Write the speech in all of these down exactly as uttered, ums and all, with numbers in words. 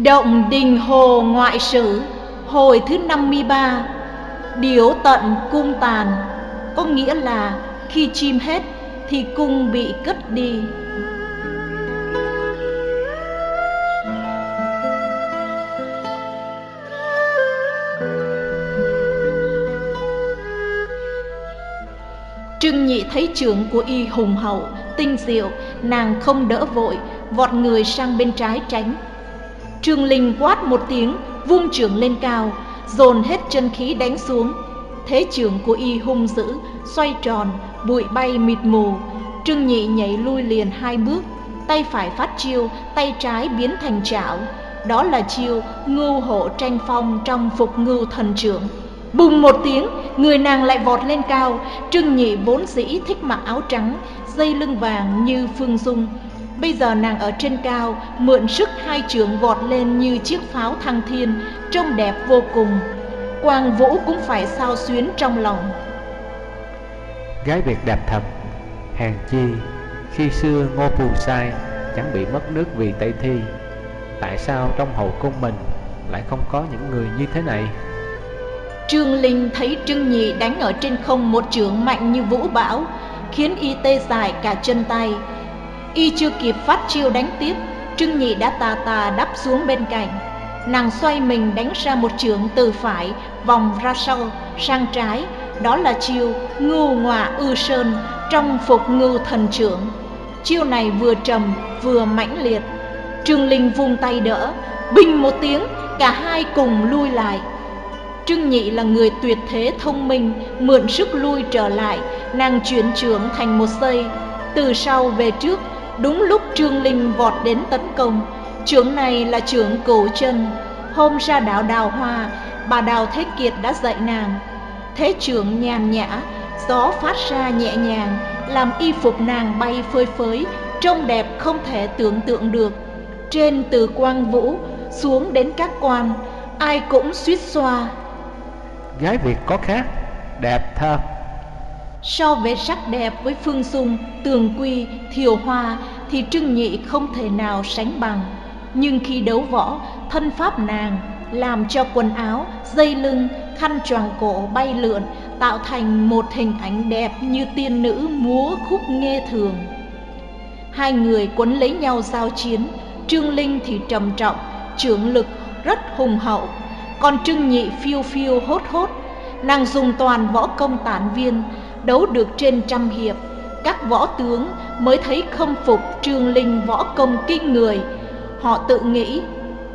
Động Đình Hồ Ngoại Sử hồi thứ năm mươi ba. Điếu tận cung tàn, có nghĩa là khi chim hết thì cung bị cất đi. Trương Nhị thấy chưởng của y hùng hậu, tinh diệu, nàng không đỡ vội, vọt người sang bên trái tránh. Trương Linh quát một tiếng, vung chưởng lên cao, dồn hết chân khí đánh xuống. Thế chưởng của y hung dữ, xoay tròn, bụi bay mịt mù. Trương Nhị nhảy lui liền hai bước, tay phải phát chiêu, tay trái biến thành chảo. Đó là chiêu ngưu hộ tranh phong trong Phục Ngưu Thần Chưởng. Bùng một tiếng, người nàng lại vọt lên cao. Trương Nhị vốn dĩ thích mặc áo trắng, dây lưng vàng như Phương Dung. Bây giờ nàng ở trên cao, mượn sức hai chưởng vọt lên như chiếc pháo thăng thiên, trông đẹp vô cùng. Quang Vũ cũng phải xao xuyến trong lòng. Gái Việt đẹp thật, hèn chi khi xưa Ngô Phù Sai chẳng bị mất nước vì Tây Thi. Tại sao trong hậu cung mình lại không có những người như thế này? Trương Linh thấy Trương Nhị đánh ở trên không một chưởng mạnh như vũ bão, khiến y tê dại cả chân tay. Y chưa kịp phát chiêu đánh tiếp, Trương Nhị đã tà tà đắp xuống bên cạnh. Nàng xoay mình đánh ra một chưởng từ phải, vòng ra sau, sang trái. Đó là chiêu ngưu ngọa ư sơn trong Phục Ngưu Thần Chưởng. Chiêu này vừa trầm vừa mãnh liệt. Trương Linh vung tay đỡ, bình một tiếng, cả hai cùng lui lại. Trương Nhị là người tuyệt thế thông minh, mượn sức lui trở lại, nàng chuyển chưởng thành một giây, từ sau về trước. Đúng lúc Trương Linh vọt đến tấn công. Chưởng này là chưởng Cửu Chân. Hôm ra đảo Đào Hoa, bà Đào Thế Kiệt đã dạy nàng. Thế chưởng nhàn nhã, gió phát ra nhẹ nhàng, làm y phục nàng bay phơi phới, trông đẹp không thể tưởng tượng được. Trên từ Quang Vũ xuống đến các quan, ai cũng suýt xoa. Gái Việt có khác, đẹp thật. So với sắc đẹp với Phương Dung, Tường Quy, Thiều Hoa thì Trương Nhị không thể nào sánh bằng. Nhưng khi đấu võ, thân pháp nàng làm cho quần áo, dây lưng, khăn choàng cổ bay lượn, tạo thành một hình ảnh đẹp như tiên nữ múa khúc nghe thường. Hai người quấn lấy nhau giao chiến. Trương Linh thì trầm trọng, chưởng lực rất hùng hậu, còn Trương Nhị phiêu phiêu hốt hốt. Nàng dùng toàn võ công tản viên, đấu được trên trăm hiệp. Các võ tướng mới thấy khâm phục Trương Linh võ công kinh người. Họ tự nghĩ,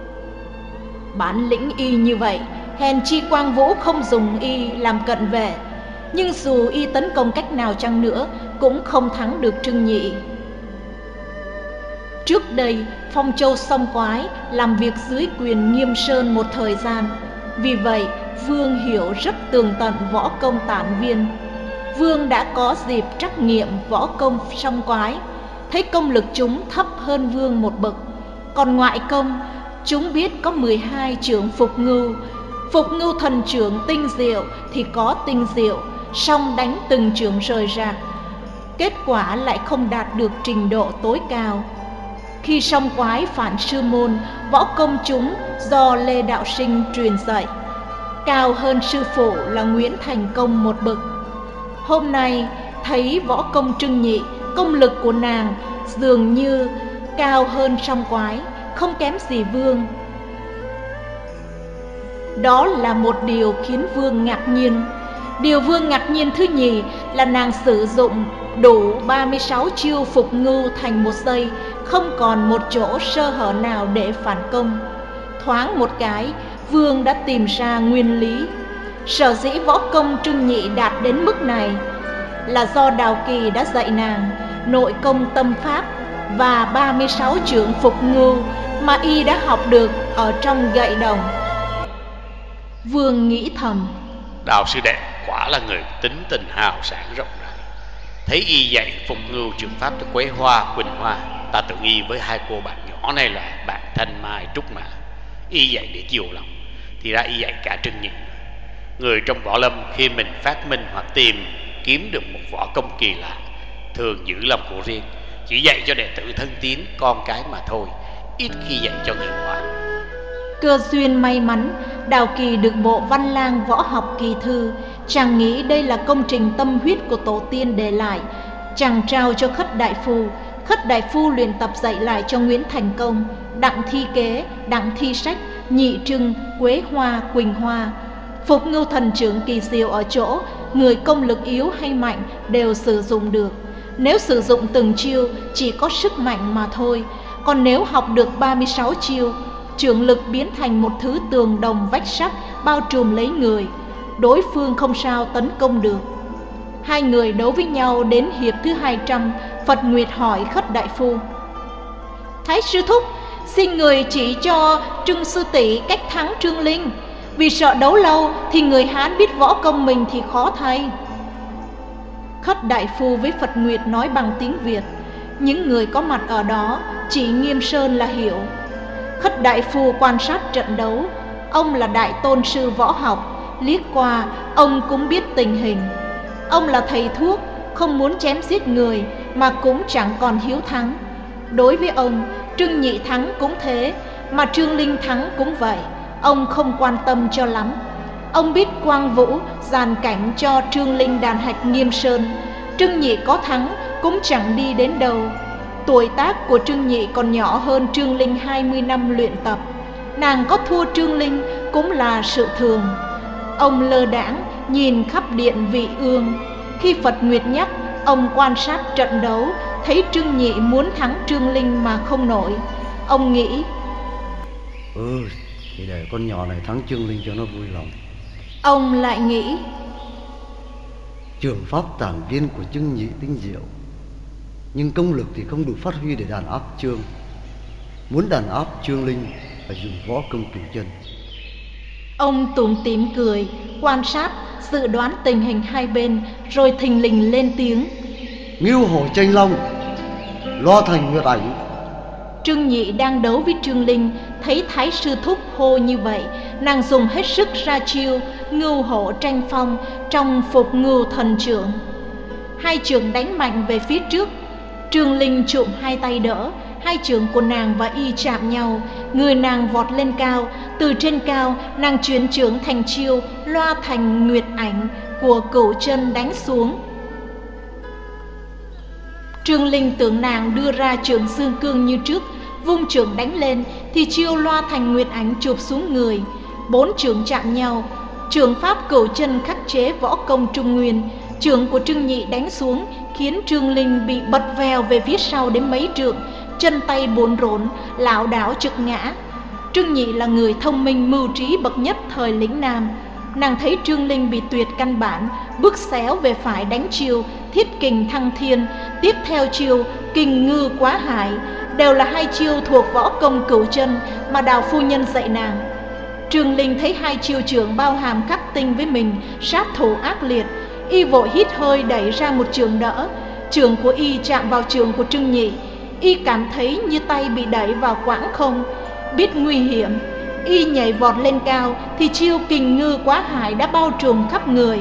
bản lĩnh y như vậy, hèn chi Quang Vũ không dùng y làm cận vệ. Nhưng dù y tấn công cách nào chăng nữa, cũng không thắng được Trương Nhị. Trước đây, Phong Châu Song Quái làm việc dưới quyền Nghiêm Sơn một thời gian. Vì vậy, Vương hiểu rất tường tận võ công tản viên. Vương đã có dịp trắc nghiệm võ công Song Quái, thấy công lực chúng thấp hơn Vương một bậc. Còn ngoại công, chúng biết có mười hai chưởng Phục Ngưu. Phục Ngưu Thần Chưởng tinh diệu thì có tinh diệu, song đánh từng chưởng rời rạc, kết quả lại không đạt được trình độ tối cao. Khi Song Quái phản sư môn, võ công chúng do Lê Đạo Sinh truyền dạy, cao hơn sư phụ là Nguyễn Thành Công một bậc. Hôm nay thấy võ công Trương Nhị, công lực của nàng dường như cao hơn Song Quái, không kém gì Vương. Đó là một điều khiến Vương ngạc nhiên. Điều Vương ngạc nhiên thứ nhì là nàng sử dụng đủ ba mươi sáu chiêu Phục Ngưu thành một giây, không còn một chỗ sơ hở nào để phản công. Thoáng một cái, Vương đã tìm ra nguyên lý. Sở dĩ võ công Trương Nhị đạt đến mức này là do Đào Kỳ đã dạy nàng nội công tâm pháp và ba mươi sáu chưởng Phục Ngưu mà y đã học được ở trong gậy đồng. Vương nghĩ thầm, Đào sư đệ quả là người tính tình hào sảng rộng rãi. Thấy y dạy Phục Ngưu trường pháp cho Quế Hoa, Quỳnh Hoa, ta tưởng y với hai cô bạn nhỏ này là bạn Thanh Mai Trúc Mã. Y dạy để chiều lòng, thì ra y dạy cả Trương Nhị. Người trong võ lâm khi mình phát minh hoặc tìm kiếm được một võ công kỳ lạ, thường giữ làm của riêng, chỉ dạy cho đệ tử thân tín, con cái mà thôi, ít khi dạy cho người ngoài. Cơ duyên may mắn, Đào Kỳ được bộ Văn Lang Võ Học Kỳ Thư. Chàng nghĩ đây là công trình tâm huyết của tổ tiên để lại. Chàng trao cho Khất Đại Phu. Khất Đại Phu luyện tập dạy lại cho Nguyễn Thành Công, Đặng Thi Kế, Đặng Thi Sách, Nhị Trưng, Quế Hoa, Quỳnh Hoa. Phục Ngưu Thần Trưởng kỳ diệu ở chỗ người công lực yếu hay mạnh đều sử dụng được. Nếu sử dụng từng chiêu chỉ có sức mạnh mà thôi. Còn nếu học được ba mươi sáu chiêu, trưởng lực biến thành một thứ tường đồng vách sắt bao trùm lấy người, đối phương không sao tấn công được. Hai người đấu với nhau đến hiệp thứ hai trăm. Phật Nguyệt hỏi Khất Đại Phu: Thái sư thúc, xin người chỉ cho Trưng sư tỷ cách thắng Trương Linh, vì sợ đấu lâu thì người Hán biết võ công mình thì khó thay. Khất Đại Phu với Phật Nguyệt nói bằng tiếng Việt. Những người có mặt ở đó chỉ Nghiêm Sơn là hiểu. Khất Đại Phu quan sát trận đấu. Ông là đại tôn sư võ học, liếc qua ông cũng biết tình hình. Ông là thầy thuốc, không muốn chém giết người mà cũng chẳng còn hiếu thắng. Đối với ông, Trương Nhị thắng cũng thế, mà Trương Linh thắng cũng vậy. Ông không quan tâm cho lắm. Ông biết Quang Vũ dàn cảnh cho Trương Linh đàn hạch Nghiêm Sơn. Trương Nhị có thắng cũng chẳng đi đến đâu. Tuổi tác của Trương Nhị còn nhỏ hơn Trương Linh hai mươi năm luyện tập. Nàng có thua Trương Linh cũng là sự thường. Ông lơ đãng nhìn khắp điện Vị Ương. Khi Phật Nguyệt nhắc, ông quan sát trận đấu, thấy Trương Nhị muốn thắng Trương Linh mà không nổi. Ông nghĩ: Ừ, thì để con nhỏ này thắng Trương Linh cho nó vui lòng. Ông lại nghĩ: Trường pháp tản viên của Trương Nhị tinh diệu, nhưng công lực thì không đủ phát huy để đàn áp Trương. Muốn đàn áp Trương Linh phải dùng võ công cửu chân. Ông tủm tỉm cười, quan sát, dự đoán tình hình hai bên, rồi thình lình lên tiếng: Ngưu hổ tranh long, Loa Thành Nguyệt Ảnh. Trương Nhị đang đấu với Trương Linh, thấy Thái sư thúc hô như vậy, nàng dùng hết sức ra chiêu Ngưu hổ tranh phong trong Phục Ngưu Thần Trưởng. Hai trường đánh mạnh về phía trước. Trương Linh trụm hai tay đỡ, hai trường của nàng và y chạm nhau. Người nàng vọt lên cao, từ trên cao nàng chuyển trưởng thành chiêu Loa Thành Nguyệt Ảnh của Cửu Chân đánh xuống. Trương Linh tưởng nàng đưa ra trường Dương Cương như trước, vung trường đánh lên thì chiêu Loa Thành Nguyệt Ảnh chụp xuống người. Bốn trường chạm nhau, trường pháp Cửu Chân khắc chế võ công Trung Nguyên. Trường của Trương Nhị đánh xuống khiến Trương Linh bị bật vèo về phía sau đến mấy trượng, chân tay bồn rộn, lảo đảo trực ngã. Trương Nhị là người thông minh mưu trí bậc nhất thời lĩnh Nam. Nàng thấy Trương Linh bị tuyệt căn bản, bước xéo về phải đánh chiêu Thiết Kình Thăng Thiên, tiếp theo chiêu Kình Ngư Quá Hải, đều là hai chiêu thuộc võ công Cửu Chân mà Đào phu nhân dạy nàng. Trương Linh thấy hai chiêu trưởng bao hàm khắc tinh với mình, sát thủ ác liệt, y vội hít hơi đẩy ra một trường đỡ. Trường của y chạm vào trường của Trương Nhị, y cảm thấy như tay bị đẩy vào quãng không. Biết nguy hiểm, y nhảy vọt lên cao thì chiêu Kình Ngư Quá Hải đã bao trùm khắp người.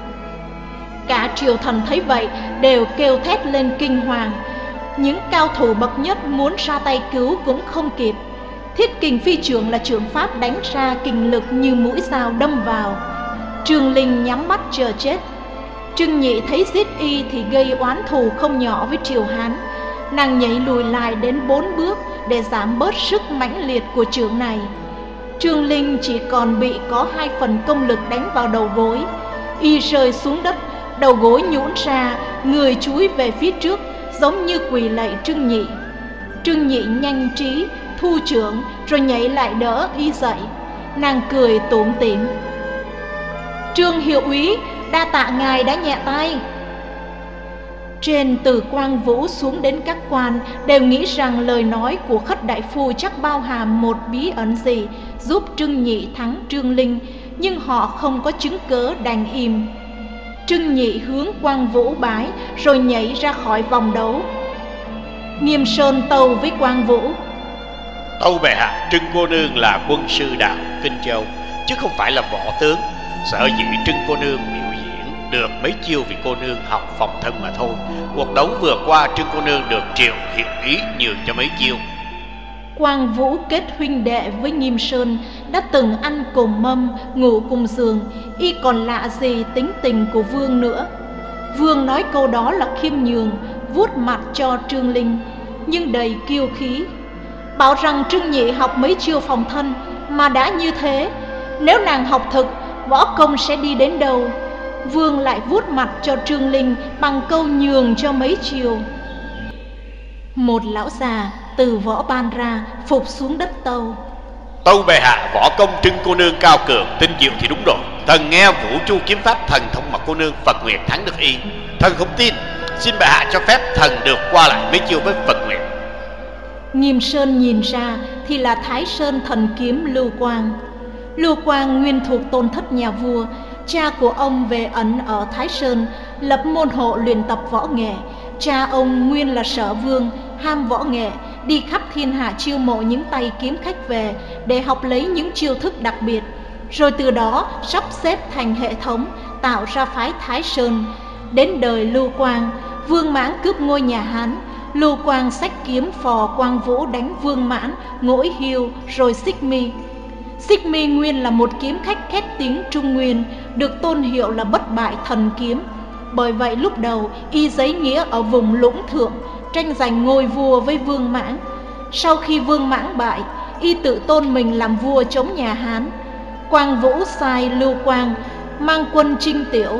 Cả triều thần thấy vậy đều kêu thét lên kinh hoàng. Những cao thủ bậc nhất muốn ra tay cứu cũng không kịp. Thiết Kình Phi Trưởng là trưởng pháp đánh ra kình lực như mũi dao đâm vào. Trương Linh nhắm mắt chờ chết. Trương Nhị thấy giết y thì gây oán thù không nhỏ với triều Hán. Nàng nhảy lùi lại đến bốn bước để giảm bớt sức mãnh liệt của trường này. Trương Linh chỉ còn bị có hai phần công lực đánh vào đầu gối. Y rơi xuống đất, đầu gối nhũn ra, người chúi về phía trước, giống như quỳ lạy Trương Nhị. Trương Nhị nhanh trí thu trưởng rồi nhảy lại đỡ y dậy. Nàng cười tủm tỉm: Trương hiệu úy, đa tạ ngài đã nhẹ tay. Trên từ Quang Vũ xuống đến các quan đều nghĩ rằng lời nói của Khất Đại Phu chắc bao hàm một bí ẩn gì giúp Trương Nhị thắng Trương Linh, nhưng họ không có chứng cớ đành im. Trương Nhị hướng Quang Vũ bái rồi nhảy ra khỏi vòng đấu. Nghiêm Sơn tâu với Quang Vũ: Tâu bệ hạ, Trưng cô nương là quân sư đạo Kinh Châu, chứ không phải là võ tướng. Sợ dĩ Trưng cô nương biểu diễn được mấy chiêu vì cô nương học phòng thân mà thôi. Cuộc đấu vừa qua Trưng cô nương được Triệu hiệu ý nhường cho mấy chiêu. Quang Vũ kết huynh đệ với Nghiêm Sơn, đã từng ăn cùng mâm, ngủ cùng giường, y còn lạ gì tính tình của Vương nữa. Vương nói câu đó là khiêm nhường, vuốt mặt cho Trương Linh, nhưng đầy kiêu khí, bảo rằng Trương Nhị học mấy chiêu phòng thân mà đã như thế, nếu nàng học thực, võ công sẽ đi đến đâu. Vương lại vuốt mặt cho Trương Linh bằng câu nhường cho mấy chiều. Một lão già từ võ ban ra, phục xuống đất tâu: Tâu bệ hạ, võ công Trưng cô nương cao cường, tinh diệu thì đúng rồi. Thần nghe Vũ Chu kiếm pháp thần thông mà cô nương Phật Nguyệt thắng được y. Thần không tin, xin bệ hạ cho phép thần được qua lại mấy chiêu với Phật Nguyệt. Nghiêm Sơn nhìn ra thì là Thái Sơn thần kiếm Lưu Quang. Lưu Quang nguyên thuộc tôn thất nhà vua, cha của ông về ẩn ở Thái Sơn, lập môn hộ luyện tập võ nghệ. Cha ông nguyên là Sở Vương, ham võ nghệ, đi khắp thiên hạ chiêu mộ những tay kiếm khách về để học lấy những chiêu thức đặc biệt, rồi từ đó sắp xếp thành hệ thống, tạo ra phái Thái Sơn. Đến đời Lưu Quang, Vương Mãn cướp ngôi nhà Hán, Lưu Quang xách kiếm phò Quang Vũ đánh Vương Mãn, Ngỗi Hiêu rồi Xích Mi. Xích Mi nguyên là một kiếm khách khét tiếng Trung Nguyên, được tôn hiệu là bất bại thần kiếm. Bởi vậy lúc đầu y giấy nghĩa ở vùng Lũng Thượng, tranh giành ngôi vua với Vương Mãn. Sau khi Vương Mãn bại, y tự tôn mình làm vua chống nhà Hán. Quang Vũ sai Lưu Quang mang quân chinh Tiểu.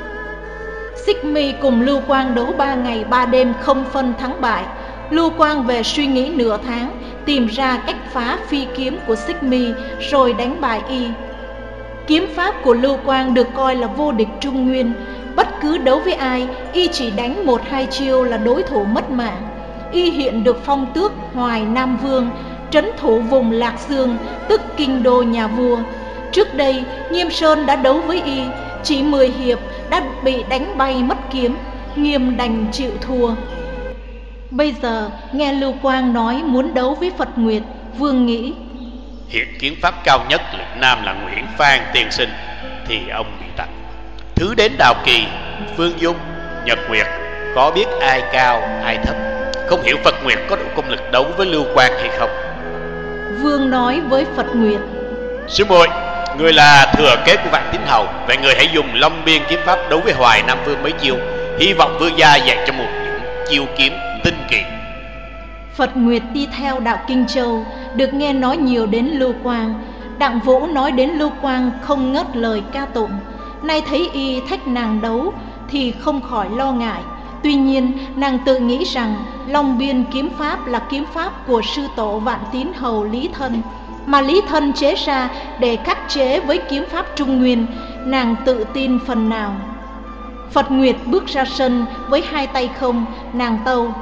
Xích Mi cùng Lưu Quang đấu ba ngày ba đêm không phân thắng bại. Lưu Quang về suy nghĩ nửa tháng, tìm ra cách phá phi kiếm của Xích Mi rồi đánh bại y. Kiếm pháp của Lưu Quang được coi là vô địch Trung Nguyên. Bất cứ đấu với ai, y chỉ đánh một hai chiêu là đối thủ mất mạng. Y hiện được phong tước Hoài Nam Vương, trấn thủ vùng Lạc Dương, tức kinh đô nhà vua. Trước đây, Nghiêm Sơn đã đấu với y, chỉ mười hiệp đã bị đánh bay mất kiếm, Nghiêm đành chịu thua. Bây giờ nghe Lưu Quang nói muốn đấu với Phật Nguyệt, Vương nghĩ hiện kiếm pháp cao nhất lĩnh Nam là Nguyễn Phan tiên sinh, thì ông bị tặc. Thứ đến Đào Kỳ, Phương Dung, Nhật Nguyệt, có biết ai cao ai thấp. Không hiểu Phật Nguyệt có đủ công lực đấu với Lưu Quang hay không. Vương nói với Phật Nguyệt: Sư muội, người là thừa kế của Vạn Tín Hầu, vậy người hãy dùng Long Biên kiếm pháp đấu với Hoài Nam Vương mấy chiêu. Hy vọng vương gia dạy cho một những chiêu kiếm tinh kỳ. Phật Nguyệt đi theo đạo Kinh Châu, được nghe nói nhiều đến Lưu Quang. Đặng Vũ nói đến Lưu Quang không ngớt lời ca tụng. Nay thấy y thách nàng đấu thì không khỏi lo ngại. Tuy nhiên nàng tự nghĩ rằng Long Biên kiếm pháp là kiếm pháp của sư tổ Vạn Tín Hầu Lý Thân, mà Lý Thân chế ra để khắc chế với kiếm pháp Trung Nguyên. Nàng tự tin phần nào. Phật Nguyệt bước ra sân với hai tay không, nàng tâu: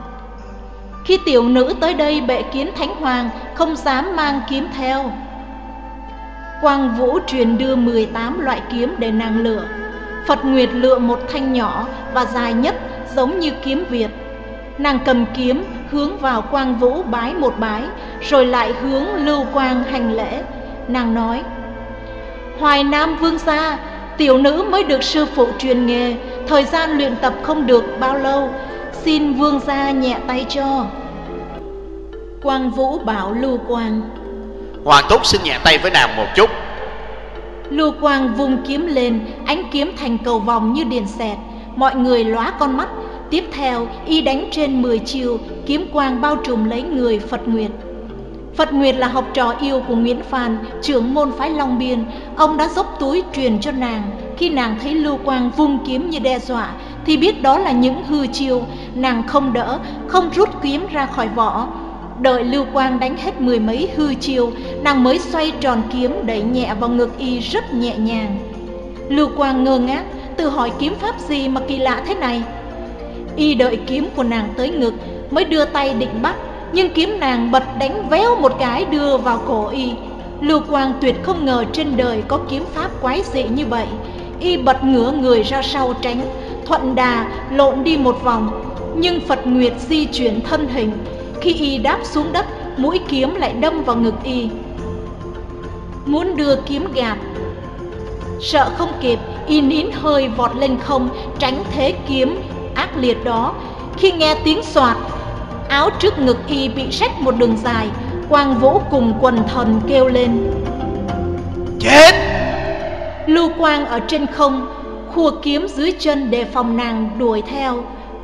Khi tiểu nữ tới đây bệ kiến Thánh Hoàng, không dám mang kiếm theo. Quang Vũ truyền đưa mười tám loại kiếm để nàng lựa. Phật Nguyệt lựa một thanh nhỏ và dài nhất, giống như kiếm Việt. Nàng cầm kiếm hướng vào Quang Vũ bái một bái, rồi lại hướng Lưu Quang hành lễ. Nàng nói: Hoài Nam Vương gia, tiểu nữ mới được sư phụ truyền nghề, thời gian luyện tập không được bao lâu, xin vương gia nhẹ tay cho. Quang Vũ bảo Lưu Quang: Hoàng thúc xin nhẹ tay với nàng một chút. Lưu Quang vung kiếm lên, ánh kiếm thành cầu vòng như điện xẹt, mọi người lóa con mắt. Tiếp theo y đánh trên mười chiêu, kiếm quang bao trùm lấy người Phật Nguyệt. Phật Nguyệt là học trò yêu của Nguyễn Phan, trưởng môn phái Long Biên. Ông đã dốc túi truyền cho nàng. Khi nàng thấy Lưu Quang vung kiếm như đe dọa thì biết đó là những hư chiêu. Nàng không đỡ, không rút kiếm ra khỏi vỏ. Đợi Lưu Quang đánh hết mười mấy hư chiêu, nàng mới xoay tròn kiếm đẩy nhẹ vào ngực y rất nhẹ nhàng. Lưu Quang ngơ ngác, tự hỏi kiếm pháp gì mà kỳ lạ thế này. Y đợi kiếm của nàng tới ngực mới đưa tay định bắt, nhưng kiếm nàng bật đánh véo một cái đưa vào cổ y. Lưu Quang tuyệt không ngờ trên đời có kiếm pháp quái dị như vậy. Y bật ngửa người ra sau tránh, thuận đà lộn đi một vòng, nhưng Phật Nguyệt di chuyển thân hình. Khi y đáp xuống đất, mũi kiếm lại đâm vào ngực y. Muốn đưa kiếm gạt, sợ không kịp, y nín hơi vọt lên không, tránh thế kiếm ác liệt đó. Khi nghe tiếng xoạt, Áo trước ngực y bị rách một đường dài. Quang Vũ cùng quần thần kêu lên: Chết! Lưu Quang ở trên không khua kiếm dưới chân để phòng nàng đuổi theo.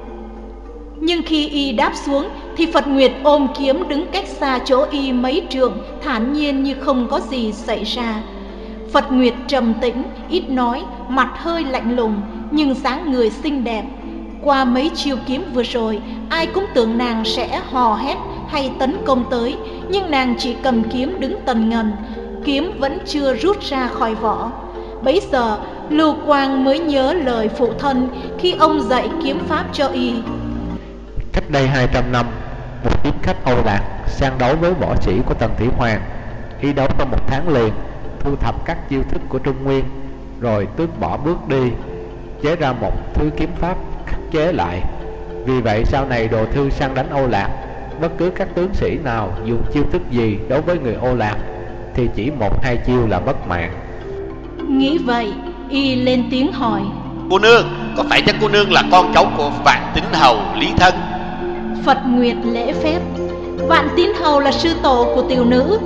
Nhưng khi y đáp xuống thì Phật Nguyệt ôm kiếm đứng cách xa chỗ y mấy trượng, thản nhiên như không có gì xảy ra. Phật Nguyệt trầm tĩnh, ít nói, mặt hơi lạnh lùng, nhưng dáng người xinh đẹp. Qua mấy chiêu kiếm vừa rồi, ai cũng tưởng nàng sẽ hò hét hay tấn công tới, nhưng nàng chỉ cầm kiếm đứng tần ngần, kiếm vẫn chưa rút ra khỏi vỏ. Bấy giờ Lưu Quang mới nhớ lời phụ thân khi ông dạy kiếm pháp cho y. Cách đây hai trăm năm, một kiếm khách Âu Lạc sang đấu với võ sĩ của Tần Thủy Hoàng. Y đấu trong một tháng liền, thu thập các chiêu thức của Trung Nguyên, rồi tước bỏ bước đi, chế ra một thứ kiếm pháp khắc chế lại. Vì vậy sau này Đồ Thư sang đánh Âu Lạc, bất cứ các tướng sĩ nào dùng chiêu thức gì đối với người Âu Lạc thì chỉ một hai chiêu là mất mạng. Nghĩ vậy, y lên tiếng hỏi: Cô nương, có phải chắc cô nương là con cháu của Vạn Tín Hầu Lý Thân? Phật Nguyệt lễ phép: Vạn Tín Hầu là sư tổ của tiểu nữ.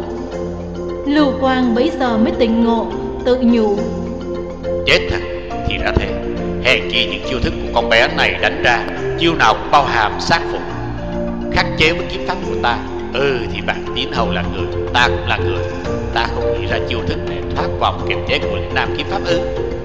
Lưu Quang bấy giờ mới tỉnh ngộ, tự nhủ: Chết thật, thì đã thế. Hèn chi những chiêu thức của con bé này đánh ra, chiêu nào cũng bao hàm sát phục, khắc chế với kiếm pháp của ta. Ừ thì Vạn Tín Hầu là người, ta cũng là người. Ta không nghĩ ra chiêu thức để thoát vòng kiềm chế của lĩnh nam kiếm pháp ư?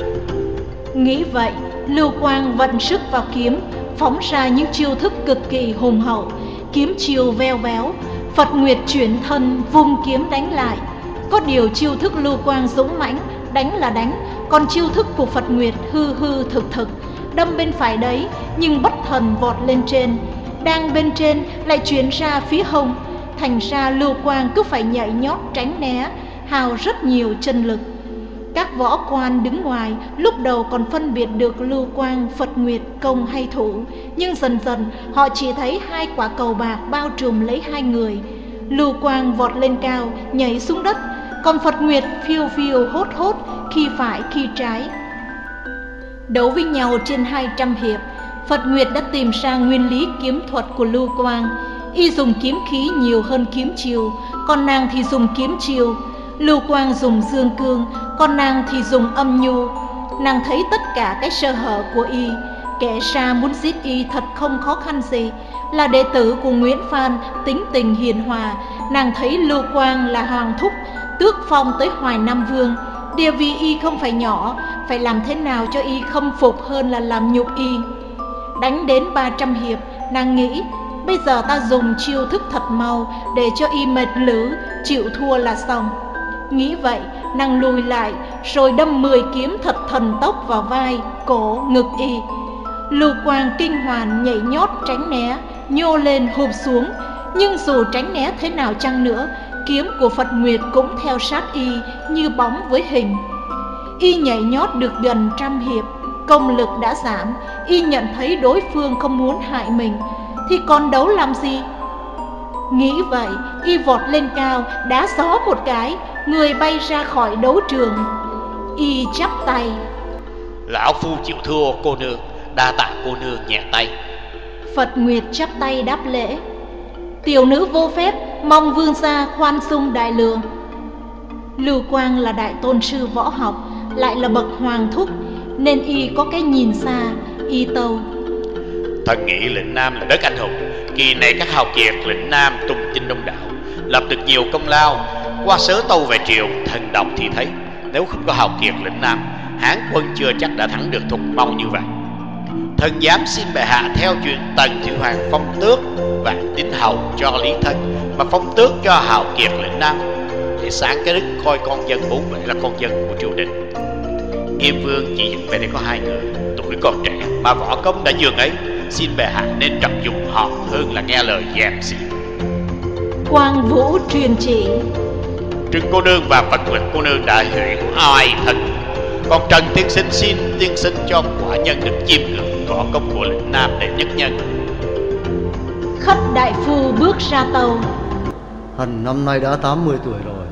Nghĩ vậy, Lưu Quang vận sức vào kiếm, phóng ra những chiêu thức cực kỳ hùng hậu. Kiếm chiêu veo véo, Phật Nguyệt chuyển thân vung kiếm đánh lại. Có điều chiêu thức Lưu Quang dũng mãnh, đánh là đánh, còn chiêu thức của Phật Nguyệt hư hư thực thực, đâm bên phải đấy nhưng bất thần vọt lên trên, đang bên trên lại chuyển ra phía hông. Thành ra Lưu Quang cứ phải nhảy nhót tránh né, hao rất nhiều chân lực. Các võ quan đứng ngoài lúc đầu còn phân biệt được Lưu Quang, Phật Nguyệt công hay thủ, nhưng dần dần họ chỉ thấy hai quả cầu bạc bao trùm lấy hai người. Lưu Quang vọt lên cao, nhảy xuống đất, còn Phật Nguyệt phiêu phiêu hốt hốt, khi phải khi trái. Đấu với nhau trên hai trăm hiệp, Phật Nguyệt đã tìm ra nguyên lý kiếm thuật của Lưu Quang. Y dùng kiếm khí nhiều hơn kiếm chiêu, còn nàng thì dùng kiếm chiêu. Lưu Quang dùng dương cương, còn nàng thì dùng âm nhu. Nàng thấy tất cả cái sơ hở của y, kẻ ra muốn giết y thật không khó khăn gì. Là đệ tử của Nguyễn Phan, tính tình hiền hòa, nàng thấy Lưu Quang là hoàng thúc, tước phong tới Hoài Nam Vương. Địa vị y không phải nhỏ, phải làm thế nào cho y khâm phục hơn là làm nhục y. Đánh đến ba trăm hiệp, nàng nghĩ bây giờ ta dùng chiêu thức thật mau để cho y mệt lử, chịu thua là xong. Nghĩ vậy, nàng lùi lại rồi đâm mười kiếm thật thần tốc vào vai, cổ, ngực y. Lưu Quang kinh hoàn nhảy nhót tránh né, nhô lên hụp xuống, nhưng dù tránh né thế nào chăng nữa, kiếm của Phật Nguyệt cũng theo sát y như bóng với hình. Y nhảy nhót được gần trăm hiệp, công lực đã giảm. Y nhận thấy đối phương không muốn hại mình thì còn đấu làm gì. Nghĩ vậy, y vọt lên cao, đá gió một cái, người bay ra khỏi đấu trường. Y chắp tay: Lão phu chịu thua cô nương, đa tạ cô nương nhẹ tay. Phật Nguyệt chắp tay đáp lễ: Tiểu nữ vô phép, mong vương gia khoan dung đại lượng. Lưu Quang là đại tôn sư võ học, lại là bậc hoàng thúc, nên y có cái nhìn xa. Y tâu: Thần nghĩ lĩnh Nam là đất anh hùng, kỳ này các hào kiệt lĩnh Nam tung chinh đông đảo, lập được nhiều công lao. Qua sớ tâu về triều, thần đọc thì thấy nếu không có hào kiệt lĩnh Nam, Hán quân chưa chắc đã thắng được Thục mau như vậy. Thần dám xin bệ hạ theo chuyện Tần Thủy Hoàng phong tước Vạn Tín Hầu cho Lý Thân, mà phong tước cho hào kiệt lĩnh Nam, để sáng cái đức coi con dân bốn bể là con dân của triều đình. Nghiêm vương chỉ dựng về đây có hai người, tuổi còn trẻ mà võ công đã nhường ấy, xin bệ hạ nên trọng dụng họ hơn là nghe lời gièm xị. Quang Vũ truyền chỉ: Trừng cô nương và Phật Nguyệt cô nương đã huyện oai thần, còn Trần tiên sinh xin tiên sinh cho quả nhân được chiêm ngưỡng võ công của lĩnh Nam đệ nhất nhân. Khất đại phu bước ra tàu: Thần năm nay đã tám mươi tuổi rồi.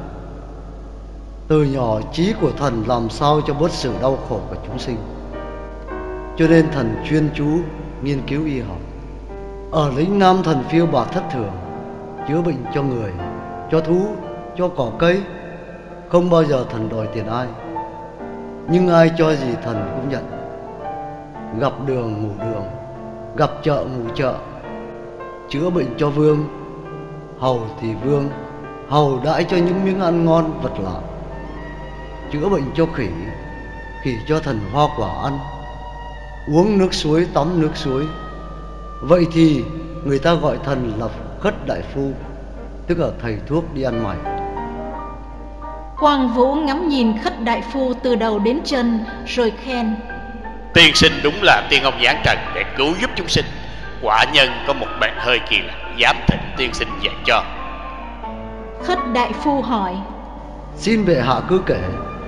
Từ nhỏ trí của thần làm sao cho bớt sự đau khổ của chúng sinh, cho nên thần chuyên chú nghiên cứu y học. Ở lĩnh Nam thần phiêu bạt thất thường, chữa bệnh cho người, cho thú, cho cỏ cây. Không bao giờ thần đòi tiền ai, nhưng ai cho gì thần cũng nhận. Gặp đường ngủ đường, gặp chợ ngủ chợ. Chữa bệnh cho vương, hầu thì vương, hầu đãi cho những miếng ăn ngon vật lạ. Chữa bệnh cho khỉ, khỉ cho thần hoa quả ăn. Uống nước suối tắm nước suối. Vậy thì người ta gọi thần là Khất Đại Phu, tức là thầy thuốc đi ăn mày. Quang Vũ ngắm nhìn Khất Đại Phu từ đầu đến chân rồi khen: Tiên sinh đúng là tiên ông giáng trần để cứu giúp chúng sinh. Quả nhân có một bệnh hơi kỳ lạ, dám thỉnh tiên sinh dạy cho. Khất Đại Phu hỏi: Xin bệ hạ cứ kể.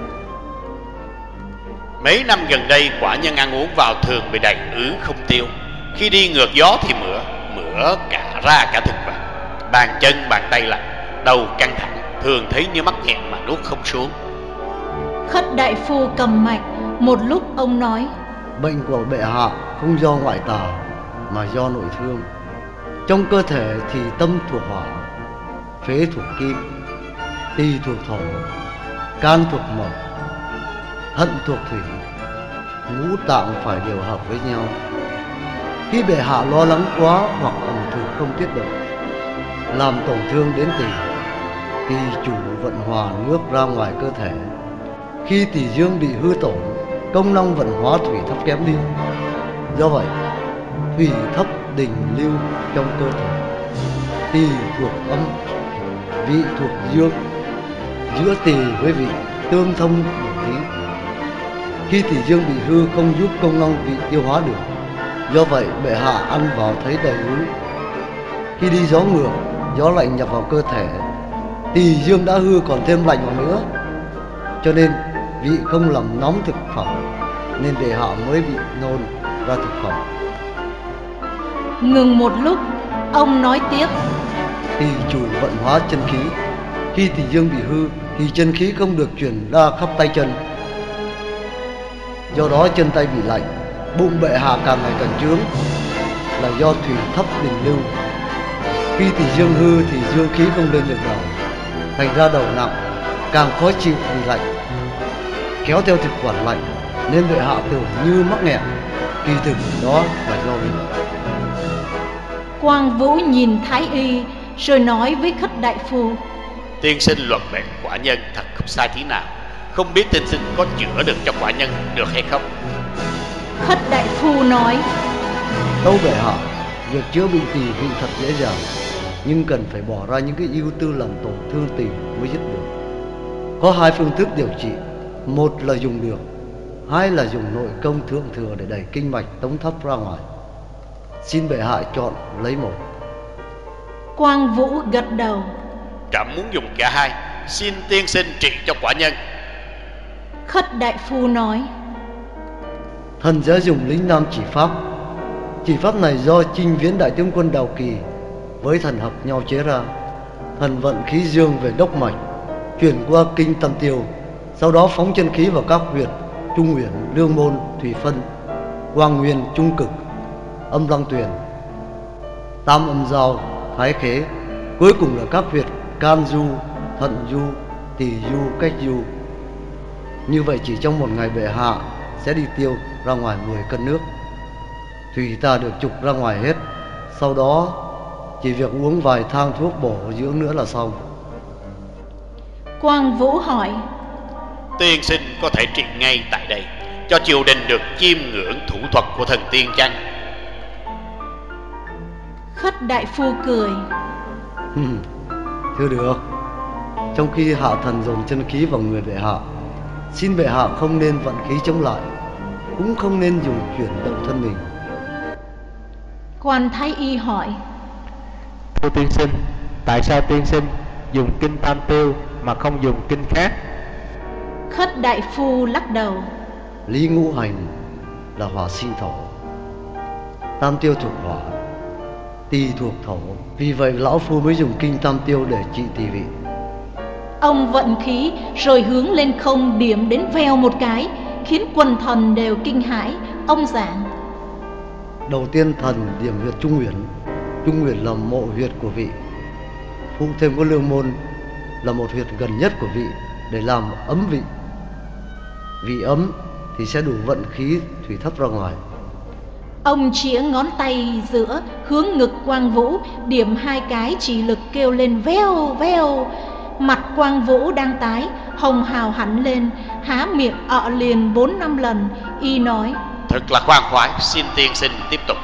Mấy năm gần đây quả nhân ăn uống vào thường bị đầy ứ không tiêu. Khi đi ngược gió thì mửa, mửa cả ra cả thực vật. Bàn chân bàn tay lạnh, đầu căng thẳng, thường thấy như mắc nghẹn mà nuốt không xuống. Khất Đại Phu cầm mạch. Một lúc ông nói: Bệnh của bệ hạ không do ngoại tà mà do nội thương. Trong cơ thể thì tâm thuộc hỏa, phế thuộc kim, tỳ thuộc thổ, can thuộc mộc, thận thuộc thủy. Ngũ tạng phải điều hợp với nhau. Khi bệ hạ lo lắng quá hoặc ẩm thực không tiết được, làm tổn thương đến tỳ, tỳ chủ vận hòa nước ra ngoài cơ thể. Khi tỳ dương bị hư tổn, công năng vận hóa thủy thấp kém đi. Do vậy, thủy thấp đình lưu trong cơ thể. Tỳ thuộc âm, vị thuộc dương. Giữa tỳ với vị tương thông một tí. Khi tỳ dương bị hư không giúp công năng vị tiêu hóa được. Do vậy bệ hạ ăn vào thấy đầy ứ. Khi đi gió ngược, gió lạnh nhập vào cơ thể, tỳ dương đã hư còn thêm lạnh vào nữa. Cho nên vị không làm nóng thực phẩm, nên bệ hạ mới bị nôn ra thực phẩm. Ngừng một lúc, ông nói tiếp: Tỳ chủ vận hóa chân khí. Khi tỳ dương bị hư thì chân khí không được chuyển ra khắp tay chân. Do đó chân tay bị lạnh, bụng bệ hạ càng ngày càng trướng, là do thủy thấp đình lưu. Khi tỳ dương hư thì dương khí không lên được đầu, thành ra đầu nặng, càng khó chịu vì lạnh, kéo theo thực quản lạnh, nên bệ hạ tưởng như mắc nghẹn, kỳ thực đó là do vị. Quang Vũ nhìn Thái Y rồi nói với Khất Đại Phu: Tiên sinh luận bệnh quả nhân thật không sai tí nào. Không biết tiên sinh có chữa được cho quả nhân được hay không? Khất Đại Phu nói: Tâu bệ hạ, việc chữa bệnh tỳ vị thật dễ dàng, nhưng cần phải bỏ ra những cái ưu tư làm tổn thương tỳ mới dứt được. Có hai phương thức điều trị, một là dùng đường, hai là dùng nội công thượng thừa để đẩy kinh mạch tống thấp ra ngoài. Xin bệ hạ chọn lấy một. Quang Vũ gật đầu: Trẫm muốn dùng cả hai. Xin tiên sinh trị cho quả nhân. Khất Đại Phu nói: Thần sẽ dùng lĩnh nam chỉ pháp. Chỉ pháp này do Chinh Viễn đại tướng quân Đào Kỳ với thần hợp nhau chế ra. Thần vận khí dương về đốc mạch, chuyển qua kinh Tam Tiêu, sau đó phóng chân khí vào các huyệt Trung Uyển, Lương Môn, Thủy Phân, Quang Nguyên, Trung Cực, Âm Lăng Tuyền, Tam Âm Giao, Thái Khế, cuối cùng là các huyệt Can Du, Thận Du, Tỳ Du, Cách Du. Như vậy chỉ trong một ngày bệ hạ sẽ đi tiêu ra ngoài mười cân nước, thủy tà được trục ra ngoài hết. Sau đó chỉ việc uống vài thang thuốc bổ dưỡng nữa là xong. Quang Vũ hỏi: Tiên sinh có thể trị ngay tại đây, cho triều đình được chiêm ngưỡng thủ thuật của thần tiên chăng? Khất Đại Phu cười: Thưa được. Trong khi hạ thần dồn chân khí vào người bệ hạ, xin bệ hạ không nên vận khí chống lại, cũng không nên dùng chuyển động thân mình. Quan Thái Y hỏi: Thưa tiên sinh, tại sao tiên sinh dùng kinh Tam Tiêu mà không dùng kinh khác? Khất Đại Phu lắc đầu: Lý ngũ hành là hỏa sinh thổ, Tam Tiêu thuộc hỏa, tỳ thuộc thổ. Vì vậy lão phu mới dùng kinh Tam Tiêu để trị tỳ vị. Ông vận khí rồi hướng lên không điểm đến vèo một cái, khiến quần thần đều kinh hãi. Ông giảng: Đầu tiên thần điểm huyệt Trung Uyển, Trung Nguyên là mộ huyệt của vị, phụ thêm có Lương Môn là một huyệt gần nhất của vị để làm ấm vị. Vị ấm thì sẽ đủ vận khí thủy thấp ra ngoài. Ông chĩa ngón tay giữa hướng ngực Quang Vũ, điểm hai cái chỉ lực kêu lên veo veo. Mặt Quang Vũ đang tái, hồng hào hẳn lên, há miệng ọ liền bốn năm lần. Y nói: Thật là khoan khoái, xin tiên sinh tiếp tục.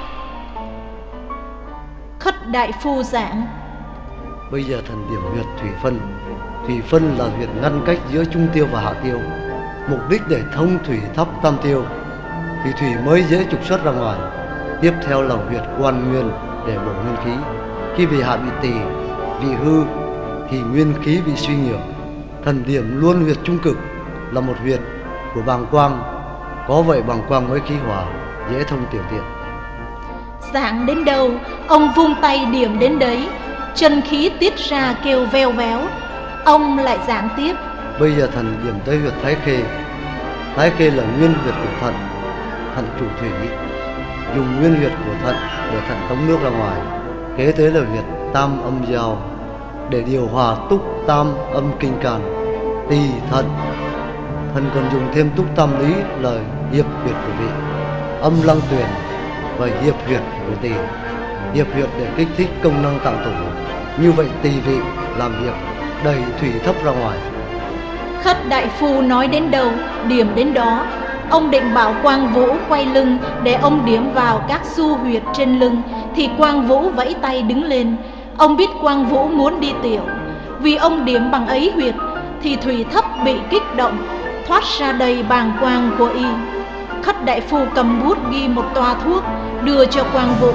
Khất đại phu giảng: Bây giờ thần điểm huyệt thủy phân. Thủy phân là huyệt ngăn cách giữa trung tiêu và hạ tiêu, mục đích để thông thủy thấp tam tiêu, thì thủy mới dễ trục xuất ra ngoài. Tiếp theo là huyệt quan nguyên để bổ nguyên khí. Khi vị hạ bị tỳ, vị hư thì nguyên khí bị suy nhược. Thần điểm luôn huyệt trung cực là một huyệt của bàng quang, có vậy bàng quang mới khí hòa, dễ thông tiểu tiện. Giảng đến đâu, ông vung tay điểm đến đấy, chân khí tiết ra kêu veo véo. Ông lại giảng tiếp: Bây giờ thần điểm tới huyệt thái khê. Thái khê là nguyên huyệt của thận, thận chủ thủy, dùng nguyên huyệt của thận để thận tống nước ra ngoài. Kế tới là huyệt tam âm giao để điều hòa túc tam âm kinh can, tỳ thận. Thần còn dùng thêm túc tam lý là hiệp huyệt của vị, âm lăng tuyền và hiệp huyệt của tỳ. Hiệp huyệt để kích thích công năng tạng tủ, như vậy tỳ vị làm việc đẩy thủy thấp ra ngoài. Khất đại phu nói đến đâu, điểm đến đó. Ông định bảo Quang Vũ quay lưng để ông điểm vào các xu huyệt trên lưng, thì Quang Vũ vẫy tay đứng lên. Ông biết Quang Vũ muốn đi tiểu, vì ông điểm bằng ấy huyệt thì thủy thấp bị kích động, thoát ra đầy bàng quang của y. Khất đại phu cầm bút ghi một toa thuốc, đưa cho Quang Vũ.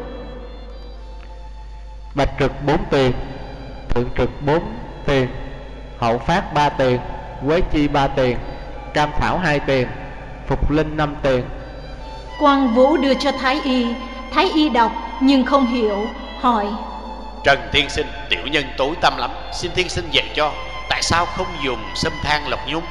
Bạch trực bốn tiền, thượng trực bốn tiền, hậu phát ba tiền, quế chi ba tiền, cam thảo hai tiền, phục linh năm tiền. Quang Vũ đưa cho Thái y. Thái y đọc nhưng không hiểu, hỏi: Trần tiên sinh, tiểu nhân tối tâm lắm, xin tiên sinh dạy cho, tại sao không dùng sâm than lộc nhung?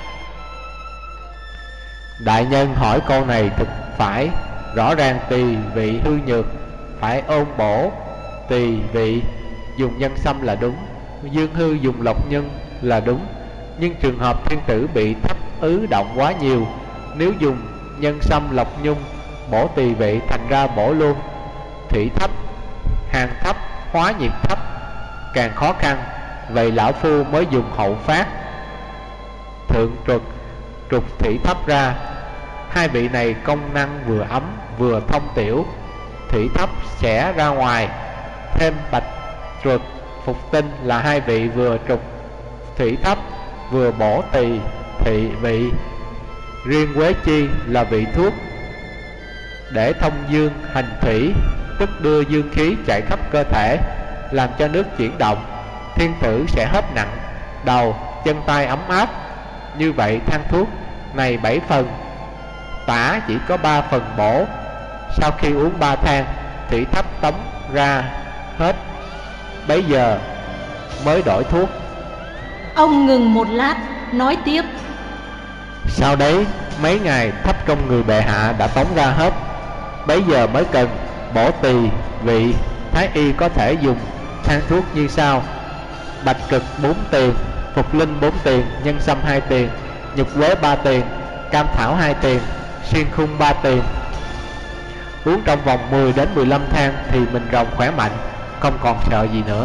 Đại nhân hỏi câu này thực phải. Rõ ràng tỳ vị hư nhược, phải ôn bổ tỳ vị, dùng nhân sâm là đúng, dương hư dùng lộc nhân là đúng. Nhưng trường hợp thiên tử bị thấp ứ động quá nhiều, nếu dùng nhân sâm lộc nhung bổ tỳ vị, thành ra bổ luôn thủy thấp, hàn thấp, hóa nhiệt thấp, càng khó khăn. Vậy lão phu mới dùng hậu phát, thượng trục, trục thủy thấp ra. Hai vị này công năng vừa ấm vừa thông tiểu, thủy thấp sẽ ra ngoài. Thêm bạch trục, phục tinh là hai vị vừa trục thủy thấp vừa bổ tỳ thị vị. Riêng quế chi là vị thuốc để thông dương hành thủy, tức đưa dương khí chạy khắp cơ thể, làm cho nước chuyển động. Thiên tử sẽ hết nặng, đầu chân tay ấm áp. Như vậy thang thuốc này bảy phần, tả chỉ có ba phần bổ. Sau khi uống ba thang, thủy thấp tống ra hết, bấy giờ mới đổi thuốc. Ông ngừng một lát, nói tiếp: Sau đấy mấy ngày thấp trong người bệ hạ đã tống ra hết, bấy giờ mới cần bổ tỳ vị. Thái y có thể dùng thang thuốc như sau: bạch cực bốn tiền, phục linh bốn tiền, nhân sâm hai tiền, nhục quế ba tiền, cam thảo hai tiền, xuyên khung ba tiền. Uống trong vòng mười đến mười lăm thang thì mình rồng khỏe mạnh, không còn sợ gì nữa.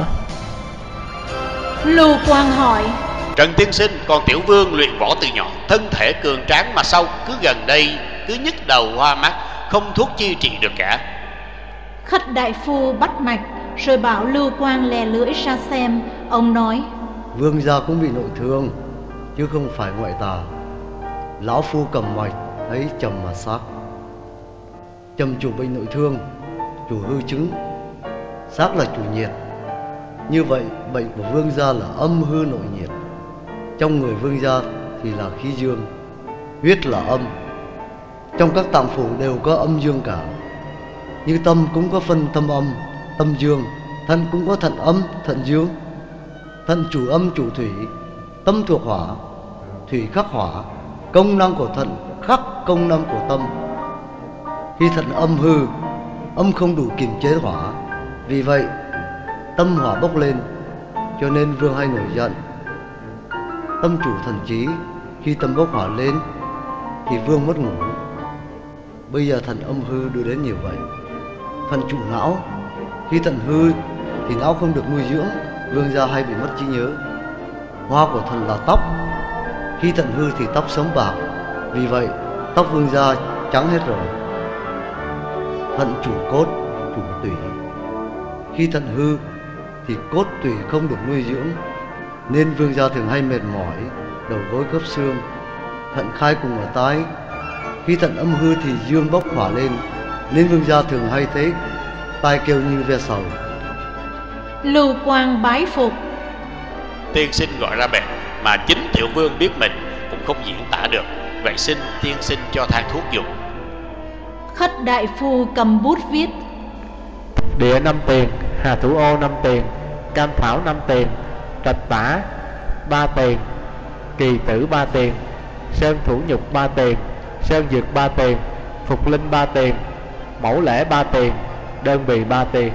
Lưu Quang hỏi: Trần tiên sinh, còn tiểu vương luyện võ từ nhỏ, thân thể cường tráng mà sau cứ gần đây cứ nhức đầu hoa mắt, không thuốc chi trị được cả. Khất đại phu bắt mạch rồi bảo Lưu Quang lè lưỡi ra xem. Ông nói: Vương gia cũng bị nội thương, chứ không phải ngoại tà. Lão phu cầm mạch thấy trầm mà xác. Trầm chủ bệnh nội thương, chủ hư chứng, xác là chủ nhiệt. Như vậy bệnh của vương gia là âm hư nội nhiệt. Trong người vương gia thì là khí dương, huyết là âm. Trong các tạng phủ đều có âm dương cả. Như tâm cũng có phân tâm âm, tâm dương. Thận cũng có thận âm, thận dương. Thận chủ âm chủ thủy, tâm thuộc hỏa, thủy khắc hỏa. Công năng của thận khắc công năng của tâm. Khi thận âm hư, âm không đủ kiềm chế hỏa, Vì vậy tâm hỏa bốc lên, cho nên vương hay nổi giận. Tâm chủ thần trí, khi tâm bốc hỏa lên thì vương mất ngủ. Bây giờ thần âm hư đưa đến nhiều vậy. Thần chủ não, khi thần hư thì não không được nuôi dưỡng, vương gia hay bị mất trí nhớ. Hoa của thần là tóc, khi thần hư thì tóc sớm bạc, vì vậy tóc vương gia trắng hết rồi. Thần chủ cốt, chủ tủy, khi thần hư thì cốt tủy không được nuôi dưỡng, nên vương gia thường hay mệt mỏi, đầu gối khớp xương. Thận khai cùng ở tai, khi thận âm hư thì dương bốc hỏa lên, nên vương gia thường hay thấy tai kêu như ve sầu. Lưu Quang bái phục. Tiên sinh gọi ra bệnh mà chính tiểu vương biết mình cũng không diễn tả được, vậy xin tiên sinh cho thang thuốc dùng. Khất đại phu cầm bút viết: Địa năm tiền, hà thủ ô năm tiền, cam thảo năm tiền, trạch tả ba tiền, kỳ tử ba tiền, sơn thủ nhục ba tiền, sơn dược ba tiền, phục linh ba tiền, mẫu lễ ba tiền, đơn bì ba tiền.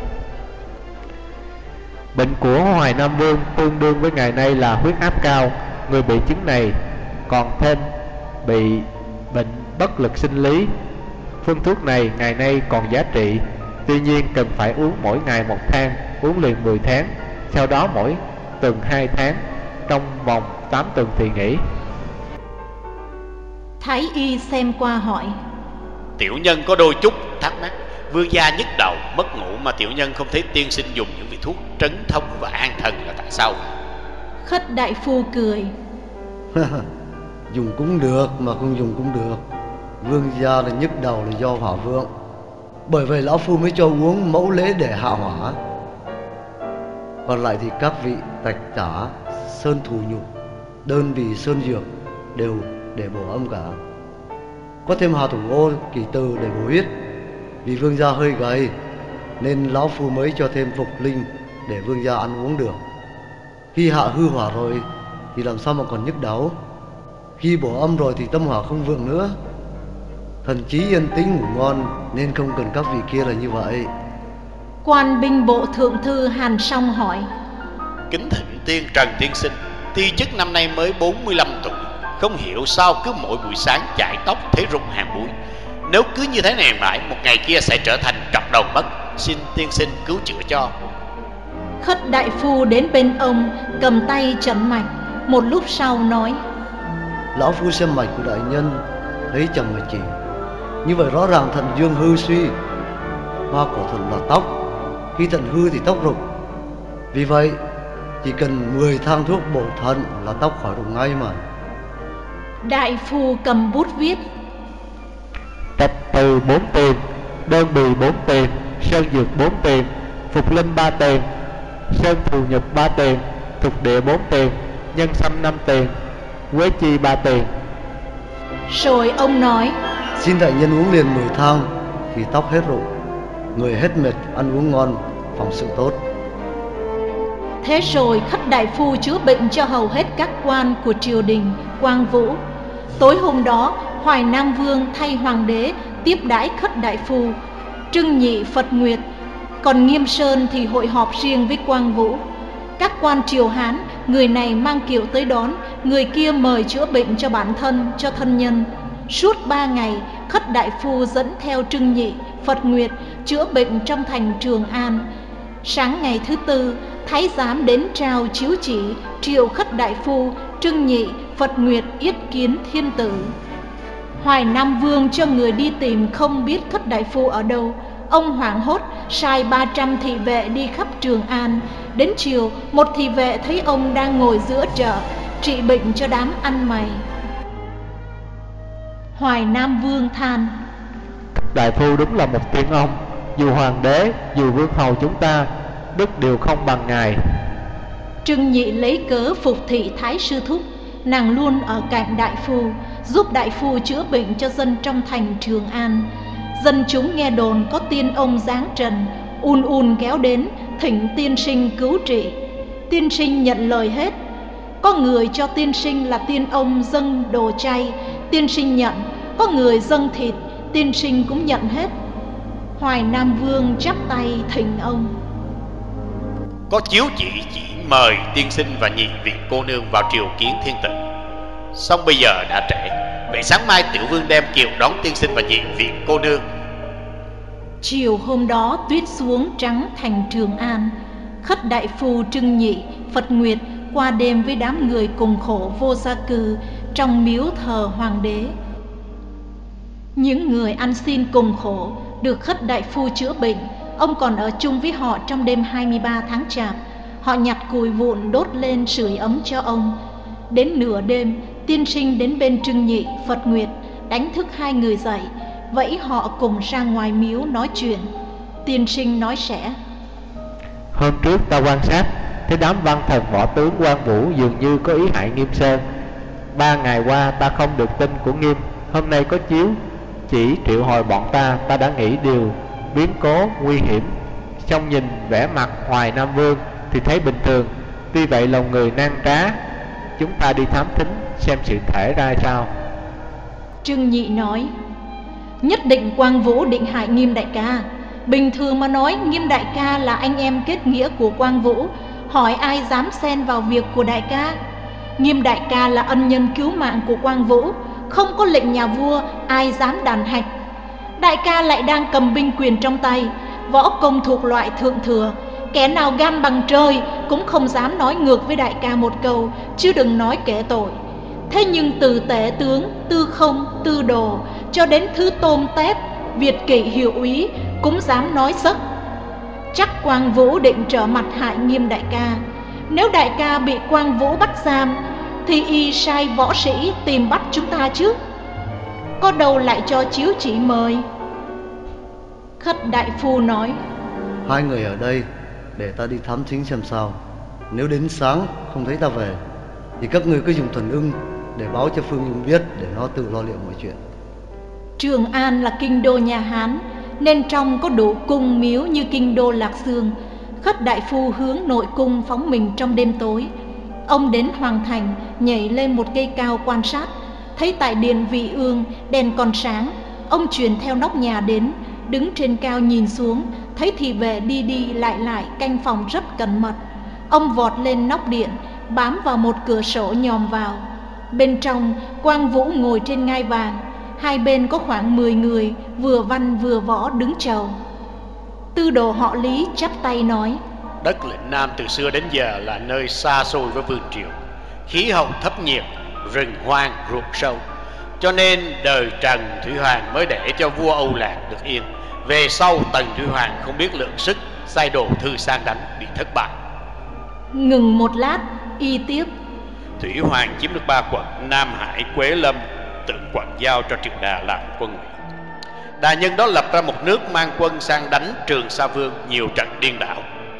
Bệnh của Hoài Nam Vương tương đương với ngày nay là huyết áp cao. Người bị chứng này còn thêm bị bệnh bất lực sinh lý. Phương thuốc này ngày nay còn giá trị, tuy nhiên cần phải uống mỗi ngày một thang, uống liền mười tháng, sau đó mỗi tuần hai tháng, trong vòng tám tuần thì nghỉ. Thái y xem qua hỏi: Tiểu nhân có đôi chút thắc mắc, vương gia nhức đầu mất ngủ mà tiểu nhân không thấy tiên sinh dùng những vị thuốc trấn thông và an thần là tại sao? Khất đại phu cười: Dùng cũng được mà không dùng cũng được. Vương gia là nhức đầu là do hỏa vượng, bởi vậy lão phu mới cho uống mẫu lễ để hạ hỏa. Còn lại thì các vị tạch tả, sơn thủ nhục, đơn bì sơn dược đều để bổ âm cả. Có thêm hà thủ ô, kỳ từ để bổ huyết. Vì vương gia hơi gầy nên lão phu mới cho thêm phục linh để vương gia ăn uống được. Khi hạ hư hỏa rồi thì làm sao mà còn nhức đầu. Khi bổ âm rồi thì tâm hỏa không vượng nữa. Thần trí yên tĩnh ngủ ngon, nên không cần các vị kia là như vậy. Quan binh bộ thượng thư Hàn Song hỏi: Kính thỉnh tiên Trần tiên sinh, ti chức năm nay mới bốn mươi lăm tuổi, không hiểu sao cứ mỗi buổi sáng chải tóc thấy rụng hàng búi. Nếu cứ như thế này mãi, một ngày kia sẽ trở thành trọc đầu mất. Xin tiên sinh cứu chữa cho. Khất đại phu đến bên ông, cầm tay chẩn mạch. Một lúc sau nói: Lão phu xem mạch của đại nhân thấy chẳng mà chỉ. Như vậy rõ ràng thần dương hư suy. Hoa của thần là tóc, khi thần hư thì tóc rụng. Vì vậy chỉ cần mười thang thuốc bổ thận là tóc khỏi rụng ngay mà. Đại phu cầm bút viết: Trạch từ bốn tiền, đơn bì bốn tiền, sơn dược bốn tiền, phục linh ba tiền, sơn thù nhục ba tiền, thuộc địa bốn tiền, nhân sâm năm tiền, quế chi ba tiền. Rồi ông nói: Xin đại nhân uống liền mười thang thì tóc hết rụng, người hết mệt, ăn uống ngon, phòng sự tốt. Thế rồi Khất đại phu chữa bệnh cho hầu hết các quan của triều đình Quang Vũ. Tối hôm đó, Hoài Nam Vương thay hoàng đế tiếp đãi Khất đại phu. Trưng Nhị, Phật Nguyệt, còn Nghiêm Sơn thì hội họp riêng với Quang Vũ. Các quan triều Hán, người này mang kiệu tới đón, người kia mời chữa bệnh cho bản thân, cho thân nhân. Suốt ba ngày, Khất đại phu dẫn theo Trưng Nhị, Phật Nguyệt chữa bệnh trong thành Trường An. Sáng ngày thứ tư, thái giám đến trao chiếu chỉ triệu Khất đại phu, Trưng Nhị, Phật Nguyệt yết kiến thiên tử. Hoài Nam Vương cho người đi tìm, không biết Khất đại phu ở đâu. Ông hoảng hốt sai ba trăm thị vệ đi khắp Trường An. Đến chiều, một thị vệ thấy ông đang ngồi giữa chợ trị bệnh cho đám ăn mày. Hoài Nam Vương than: Đại phu đúng là một tiên ông, dù hoàng đế, dù vương hầu chúng ta, đức đều không bằng ngài. Trưng Nhị lấy cớ phục thị thái sư thúc, nàng luôn ở cạnh đại phu, giúp đại phu chữa bệnh cho dân trong thành Trường An. Dân chúng nghe đồn có tiên ông giáng trần, un un kéo đến thỉnh tiên sinh cứu trị. Tiên sinh nhận lời hết. Có người cho tiên sinh là tiên ông dâng đồ chay, tiên sinh nhận. Có người dâng thịt, tiên sinh cũng nhận hết. Hoài Nam Vương chắp tay thỉnh ông. Có chiếu chỉ chỉ mời tiên sinh và nhị vị cô nương vào triều kiến thiên tử. Xong bây giờ đã trễ, vậy sáng mai tiểu vương đem kiệu đón tiên sinh và nhị vị cô nương. Chiều hôm đó tuyết xuống trắng thành Trường An. Khất đại phu Trưng Nhị, Phật Nguyệt qua đêm với đám người cùng khổ vô gia cư trong miếu thờ hoàng đế. Những người ăn xin cùng khổ được Khất đại phu chữa bệnh. Ông còn ở chung với họ trong đêm hai mươi ba tháng Chạp. Họ nhặt cùi vụn đốt lên sưởi ấm cho ông. Đến nửa đêm, tiên sinh đến bên Trưng Nhị, Phật Nguyệt đánh thức hai người dậy, vẫy họ cùng ra ngoài miếu nói chuyện. Tiên sinh nói sẽ: Hôm trước ta quan sát thấy đám văn thần võ tướng Quan Vũ dường như có ý hại Nghiêm Sơn. Ba ngày qua ta không được tin của Nghiêm, hôm nay có chiếu chỉ triệu hồi bọn ta, ta đã nghĩ điều biến cố nguy hiểm. Xong nhìn vẻ mặt Hoài Nam Vương thì thấy bình thường. Tuy vậy lòng người nan trá, chúng ta đi thám thính xem sự thể ra sao. Trưng Nhị nói: Nhất định Quang Vũ định hại Nghiêm đại ca. Bình thường mà nói, Nghiêm đại ca là anh em kết nghĩa của Quang Vũ, hỏi ai dám xen vào việc của đại ca. Nghiêm đại ca là ân nhân cứu mạng của Quang Vũ, không có lệnh nhà vua ai dám đàn hạch. Đại ca lại đang cầm binh quyền trong tay, võ công thuộc loại thượng thừa, kẻ nào gan bằng trời cũng không dám nói ngược với đại ca một câu, chứ đừng nói kể tội. Thế nhưng từ tể tướng, tư không, tư đồ cho đến thứ tôm tép, Việt kỵ hiệu úy cũng dám nói sấc. Chắc Quang Vũ định trở mặt hại Nghiêm đại ca. Nếu đại ca bị Quang Vũ bắt giam thì y sai võ sĩ tìm bắt chúng ta chứ, có đâu lại cho chiếu chỉ mời. Khất đại phu nói: Hai người ở đây để ta đi thám thính xem sao. Nếu đến sáng không thấy ta về thì các người cứ dùng thần ưng để báo cho Phương Nhung biết, để nó tự lo liệu mọi chuyện. Trường An là kinh đô nhà Hán, nên trong có đủ cung miếu như kinh đô Lạc Dương. Khất đại phu hướng nội cung phóng mình trong đêm tối. Ông đến hoàng thành, nhảy lên một cây cao quan sát. Thấy tại điện Vị Ương đèn còn sáng. Ông truyền theo nóc nhà đến, đứng trên cao nhìn xuống, thấy thị vệ đi đi lại lại canh phòng rất cẩn mật. Ông vọt lên nóc điện, bám vào một cửa sổ nhòm vào. Bên trong, Quang Vũ ngồi trên ngai vàng. Hai bên có khoảng mười người, vừa văn vừa võ đứng chầu. Tư đồ họ Lý chắp tay nói: Đất lĩnh Nam từ xưa đến giờ là nơi xa xôi với vương triều, khí hậu thấp nhiệt, rừng hoang ruộng sâu, cho nên đời Trần Thủy Hoàng mới để cho vua Âu Lạc được yên. Về sau Tần Thủy Hoàng không biết lượng sức, sai đồ thư sang đánh, bị thất bại. Ngừng một lát, y tiếp: Thủy Hoàng chiếm được ba quận Nam Hải, Quế Lâm, tự quận giao cho Triệu Đà làm quân ủy. Đà nhân đó lập ra một nước mang quân sang đánh Trường Sa Vương nhiều trận điên đảo.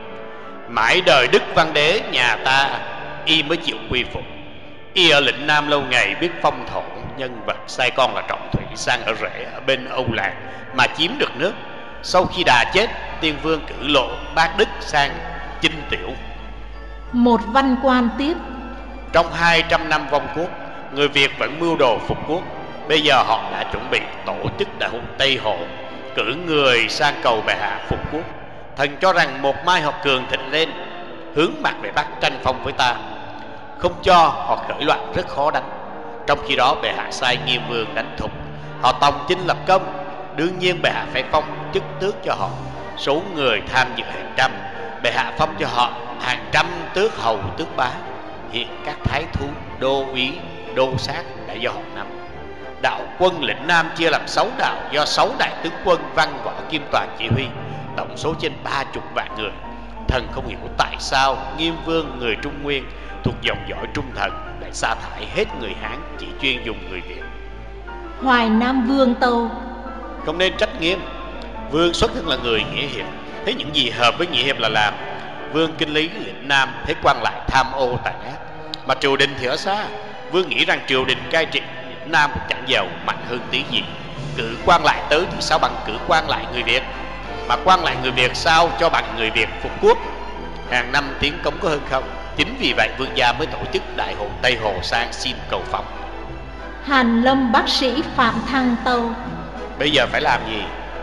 Mãi đời Đức Văn Đế nhà ta, y mới chịu quy phục. Y ở lĩnh Nam lâu ngày, biết phong thổ nhân vật, sai con là Trọng Thủy sang ở rể ở bên Âu Lạc mà chiếm được nước. Sau khi Đà chết, Tiên Vương cử Lộ Bác Đức sang chinh Tiểu. Một văn quan tiếp: Trong hai trăm năm vong quốc, người Việt vẫn mưu đồ phục quốc. Bây giờ họ đã chuẩn bị tổ chức đại hội Tây Hồ, cử người sang cầu bệ hạ phục quốc. Thần cho rằng một mai họ cường thịnh lên, hướng mặt về Bắc tranh phong với ta. Không cho họ khởi loạn rất khó đánh. Trong khi đó bệ hạ sai Nghiêm Vương đánh Thục, họ tòng chinh lập công. Đương nhiên bệ hạ phải phong chức tước cho họ. Số người tham dự hàng trăm, bệ hạ phong cho họ hàng trăm tước hầu tước bá. Hiện các thái thú, đô úy, đô sát đã do họ nắm. Đạo quân lĩnh Nam chia làm sáu đạo, do sáu đại tướng quân Văn Võ Kim Toàn chỉ huy, tổng số trên ba chục vạn người. Thần không hiểu tại sao Nghiêm Vương người Trung Nguyên thuộc dòng dõi Trung Thần lại sa thải hết người Hán, chỉ chuyên dùng người Việt. Hoài Nam Vương tâu: Không nên trách Nghiêm. Vương xuất thân là người nghĩa hiệp, thấy những gì hợp với nghĩa hiệp là làm. Vương kinh lý lĩnh Nam, thấy quan lại tham ô tàn ác, mà triều đình thì ở xa. Vương nghĩ rằng triều đình cai trị lĩnh Nam cũng chẳng giàu mạnh hơn tí gì. Cử quan lại tới thì sao bằng cử quan lại người Việt, mà quan lại người Việt sao cho bằng người Việt phục quốc. Hàng năm tiến cống có hơn không. Chính vì vậy vương gia mới tổ chức đại hội Tây Hồ sang xin cầu phong. Hàn Lâm bác sĩ Phạm Thăng tâu: Bây giờ phải làm gì?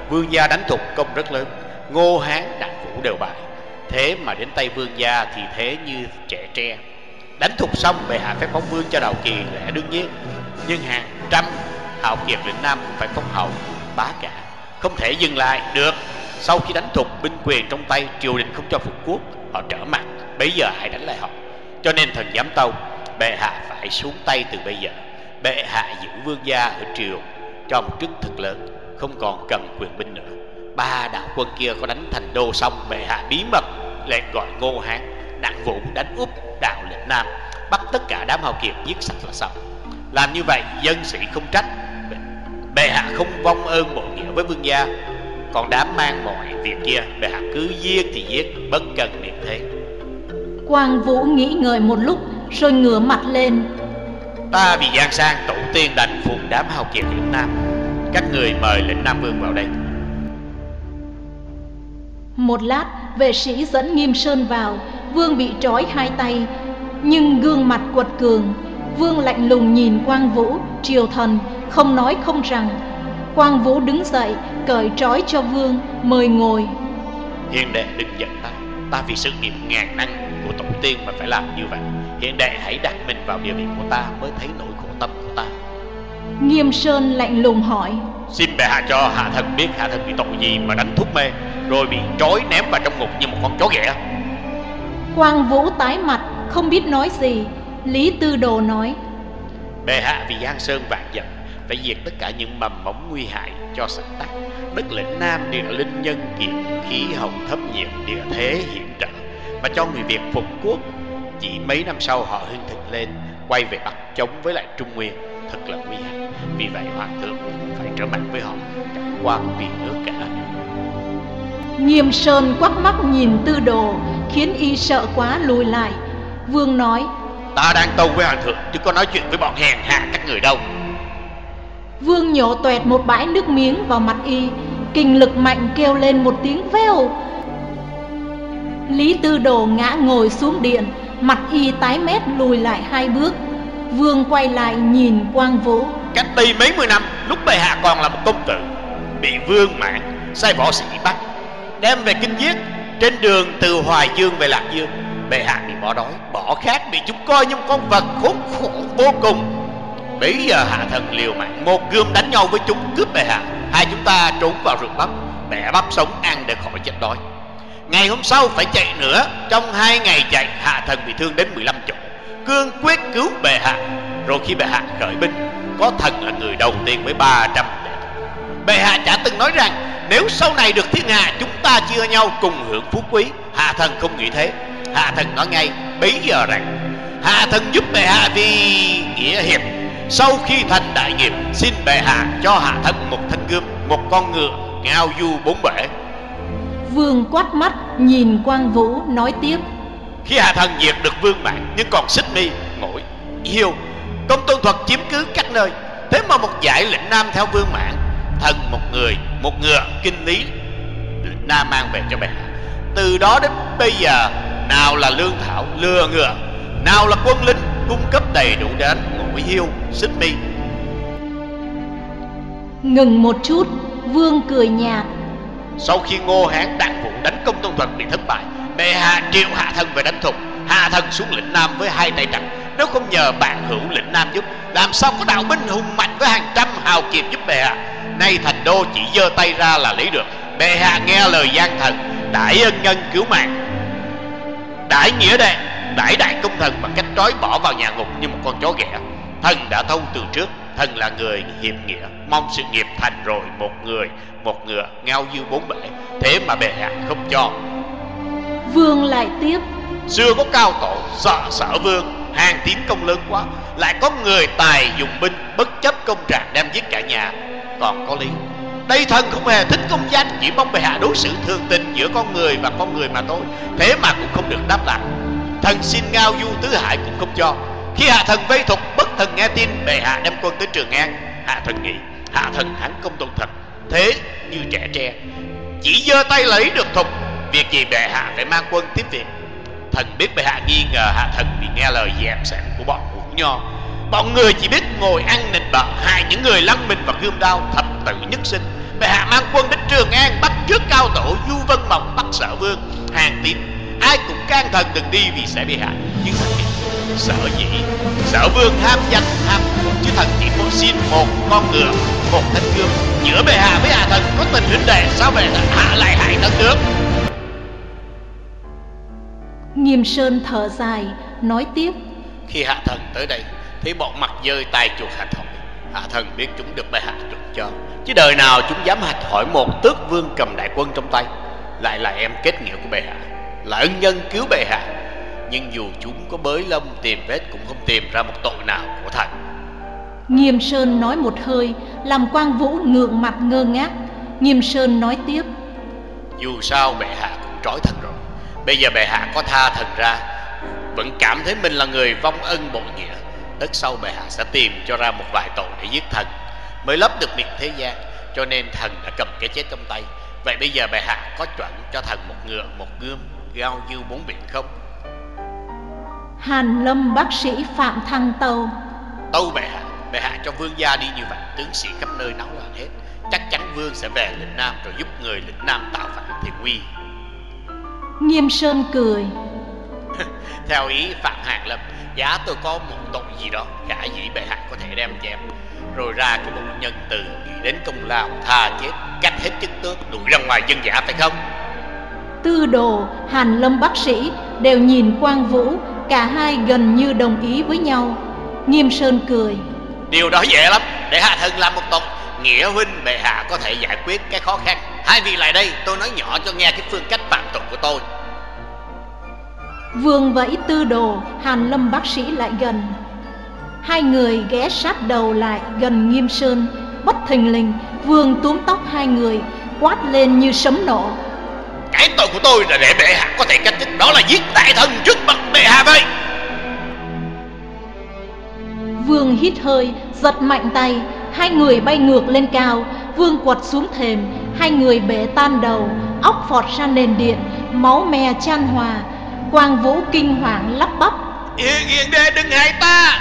Vương gia đánh thục công rất lớn, Ngô Hán, Đặng Vũ đều bại. Thế mà đến tay vương gia thì thế như trẻ tre. Đánh thục xong, bệ hạ phép phong vương cho Đào Kỳ lẽ đương nhiên, nhưng hàng trăm hào kiệt lĩnh Nam cũng phải phong hầu bá cả, không thể dừng lại được. Sau khi đánh thục, binh quyền trong tay, triều đình không cho phục quốc, họ trở mặt, bây giờ hãy đánh lại họ. Cho nên thần giám tâu, bệ hạ phải xuống tay từ bây giờ. Bệ hạ giữ vương gia ở triều cho một chức thật lớn, không còn cần quyền binh nữa. Ba đạo quân kia có đánh thành đô xong, bệ hạ bí mật lệnh gọi Ngô Hán, Đặng Vũ đánh úp đạo lĩnh Nam, bắt tất cả đám hào kiệt giết sạch là xong. Làm như vậy dân sĩ không trách, bệ hạ không vong ơn bội nghĩa với vương gia. Còn đám mang mọi việc kia, bệ hạ cứ giết thì giết, bất cần niệm thế. Quang Vũ nghĩ ngợi một lúc rồi ngửa mặt lên. Ta vì Giang Sang tổ tiên đành phụng đám hào kiệt lĩnh Nam, các người mời lĩnh Nam Vương vào đây. Một lát, vệ sĩ dẫn Nghiêm Sơn vào. Vương bị trói hai tay, nhưng gương mặt quật cường. Vương lạnh lùng nhìn Quang Vũ, triều thần, không nói không rằng. Quang Vũ đứng dậy, cởi trói cho Vương, mời ngồi. Hiền đệ đừng giận ta, ta vì sự nghiệp ngàn năm của tổ tiên mà phải làm như vậy. Hiền đệ hãy đặt mình vào địa vị của ta mới thấy nỗi khổ tâm của ta. Nghiêm Sơn lạnh lùng hỏi: Xin bệ hạ cho hạ thần biết hạ thần bị tội gì mà đánh thuốc mê, rồi bị trói ném vào trong ngục như một con chó ghẻ. Quang Vũ tái mặt, không biết nói gì. Lý Tư Đồ nói: Bệ hạ vì Giang Sơn vạn dặm, phải diệt tất cả những mầm mống nguy hại cho xã tắc. Đất lĩnh Nam địa linh nhân kiệt, khí hậu thấp nhiệt, địa thế hiểm trở, mà cho người Việt phục quốc. Chỉ mấy năm sau họ hưng thịnh lên, quay về Bắc chống với lại Trung Nguyên, thật là nguy hại. Vì vậy hoàng thượng phải trở mặt với họ, chẳng qua vì nước cả. Nghiêm Sơn quắc mắt nhìn Tư Đồ, khiến y sợ quá lùi lại. Vương nói: Ta đang tâu với hoàng thượng, chứ có nói chuyện với bọn hèn hạ các người đâu. Vương nhổ toẹt một bãi nước miếng vào mặt y, kình lực mạnh kêu lên một tiếng veo. Lý Tư Đồ ngã ngồi xuống điện, mặt y tái mét lùi lại hai bước. Vương quay lại nhìn Quang Vũ. Cách đây mấy mươi năm, lúc bệ hạ còn là một công tử, bị Vương Mãn sai võ sĩ bắt, đem về kinh giết. Trên đường từ Hoài Dương về Lạc Dương, bệ hạ bị bỏ đói, bỏ khát, bị chúng coi như một con vật khốn khổ vô cùng. Bây giờ hạ thần liều mạng một gươm đánh nhau với chúng, cướp bệ hạ. Hai chúng ta trốn vào rừng bắp, bẻ bắp sống ăn để khỏi chết đói. Ngày hôm sau phải chạy nữa. Trong hai ngày chạy, hạ thần bị thương đến mười lăm chỗ, cương quyết cứu bệ hạ. Rồi khi bệ hạ khởi binh, có thần là người đầu tiên với ba trăm đệ tử. Bệ hạ chả từng nói rằng nếu sau này được thiên hạ, chúng ta chia nhau cùng hưởng phú quý. Hạ thần không nghĩ thế. Hạ thần nói ngay bấy giờ rằng hạ thần giúp bệ hạ vì nghĩa hiệp. Sau khi thành đại nghiệp, xin bệ hạ cho hạ thần một thanh gươm, một con ngựa ngao du bốn bể. Vương quát mắt nhìn Quang Vũ nói tiếp: Khi hạ thần diệt được Vương Mãn, nhưng còn Xích Mi, Ngỗi, Hiêu, Công Tôn Thuật chiếm cứ các nơi. Thế mà một dải lĩnh Nam theo Vương Mãn, thần một người, một ngựa kinh lý lĩnh Nam mang về cho bệ hạ. Từ đó đến bây giờ, nào là lương thảo, lừa ngựa, nào là quân lính cung cấp đầy đủ để đánh Ngỗi, Hiêu, Xích Mi. Ngừng một chút, Vương cười nhạt: Sau khi Ngô Hán, Đặng Vũ đánh Công Tôn Thuật bị thất bại, bệ hạ triệu hạ thần về đánh Thục. Hạ thần xuống lĩnh Nam với hai tay trắng. Nếu không nhờ bạn hữu lĩnh Nam giúp, làm sao có đạo binh hùng mạnh với hàng trăm hào kiệt giúp bệ hạ. Nay thành đô chỉ giơ tay ra là lấy được. Bệ hạ nghe lời gian thần, đãi ân nhân cứu mạng, đãi nghĩa đệ, đãi đại công thần bằng cách trói bỏ vào nhà ngục như một con chó ghẻ. Thần đã thâu từ trước, thần là người hiệp nghĩa, mong sự nghiệp thành rồi một người, một ngựa ngao du bốn bể. Thế mà bệ hạ không cho. Vương lại tiếp: Xưa có cao tổ sợ sở vương, hàng tín công lớn quá, lại có người tài dùng binh, bất chấp công trạng đem giết cả nhà. Còn có lý. Đây thần không hề thích công danh, chỉ mong bệ hạ đối xử thương tình giữa con người và con người mà thôi. Thế mà cũng không được đáp lại. Thần xin ngao du tứ hải cũng không cho. Khi hạ thần vây Thục, bất thần nghe tin bệ hạ đem quân tới Trường An. Hạ thần nghĩ hạ thần thắng Công Tôn Thật, thế như trẻ tre, chỉ giơ tay lấy được Thục. Việc gì bệ hạ phải mang quân tiếp viện. Thần biết bệ hạ nghi ngờ hạ thần vì nghe lời dèm sẵn của bọn hủ nho. Bọn người chỉ biết ngồi ăn nịnh bợ, hại những người lăn mình vào gươm đao, thập tử nhất sinh. Bệ hạ mang quân đến Trường An, bắt trước Cao Tổ, Du Vân Mộng, bắt Sở Vương, Hàn Tín. Ai cũng can thần đừng đi vì sẽ bị hại. Nhưng thần biết Sở dĩ Sở Vương ham danh ham của, chứ thần chỉ muốn xin một con ngựa, một thanh gươm. Giữa bệ hạ với hạ thần có tình huynh đệ, sao bệ hạ lại hại thần được? Nghiêm Sơn thở dài nói tiếp: Khi hạ thần tới đây thấy bọn mặt dơi tai chuột hạch hỏi, hạ thần biết chúng được bệ hạ trục cho, chứ đời nào chúng dám hạch hỏi một tước vương cầm đại quân trong tay, lại là em kết nghĩa của bệ hạ, là ân nhân cứu bệ hạ. Nhưng dù chúng có bới lông tìm vết cũng không tìm ra một tội nào của thần. Nghiêm Sơn nói một hơi, làm Quang Vũ ngượng mặt ngơ ngác. Nghiêm Sơn nói tiếp: Dù sao bệ hạ cũng trói thần rồi, bây giờ bệ hạ có tha thần ra, vẫn cảm thấy mình là người vong ân bội nghĩa, tất sau bệ hạ sẽ tìm cho ra một vài tội để giết thần, mới lấp được miệng thế gian. Cho nên thần đã cầm cái chết trong tay. Vậy bây giờ bệ hạ có chuẩn cho thần một ngựa, một gươm, gao dư bốn biển không? Hàn Lâm bác sĩ Phạm Thăng tâu: Tâu bệ hạ, bệ hạ cho vương gia đi như vậy, tướng sĩ khắp nơi náo loạn hết, chắc chắn vương sẽ về lĩnh Nam rồi giúp người lĩnh Nam tạo phản thì nguy. Nghiêm Sơn cười: Theo ý Phạm Hàn Lâm, giá tôi có một tội gì đó khả dĩ bệ hạ có thể đem chém, rồi ra cái bộ nhân từ nghĩ đến công lao, tha chết, cách hết chức tước, đuổi ra ngoài dân dã, phải không? Tư Đồ, Hàn Lâm bác sĩ đều nhìn Quang Vũ, cả hai gần như đồng ý với nhau. Nghiêm Sơn cười: Điều đó dễ lắm, để hạ thần làm một tội. Nghĩa huynh bệ hạ có thể giải quyết cái khó khăn. Hai vị lại đây, tôi nói nhỏ cho nghe cái phương cách phạm tội của tôi. Vương vẫy Tư Đồ, Hàn Lâm bác sĩ lại gần. Hai người ghé sát đầu lại gần Nghiêm Sơn. Bất thình lình, Vương túm tóc hai người, quát lên như sấm nổ: Cái tội của tôi là để bệ hạ có thể cách chức, đó là giết đại thần trước mặt bệ hạ vậy. Vương hít hơi, giật mạnh tay, hai người bay ngược lên cao. Vương quật xuống thềm, hai người bể tan đầu, óc phọt ra nền điện, máu me chan hòa. Quang Vũ kinh hoàng lắp bắp: Yên yên đê, đừng hại ta.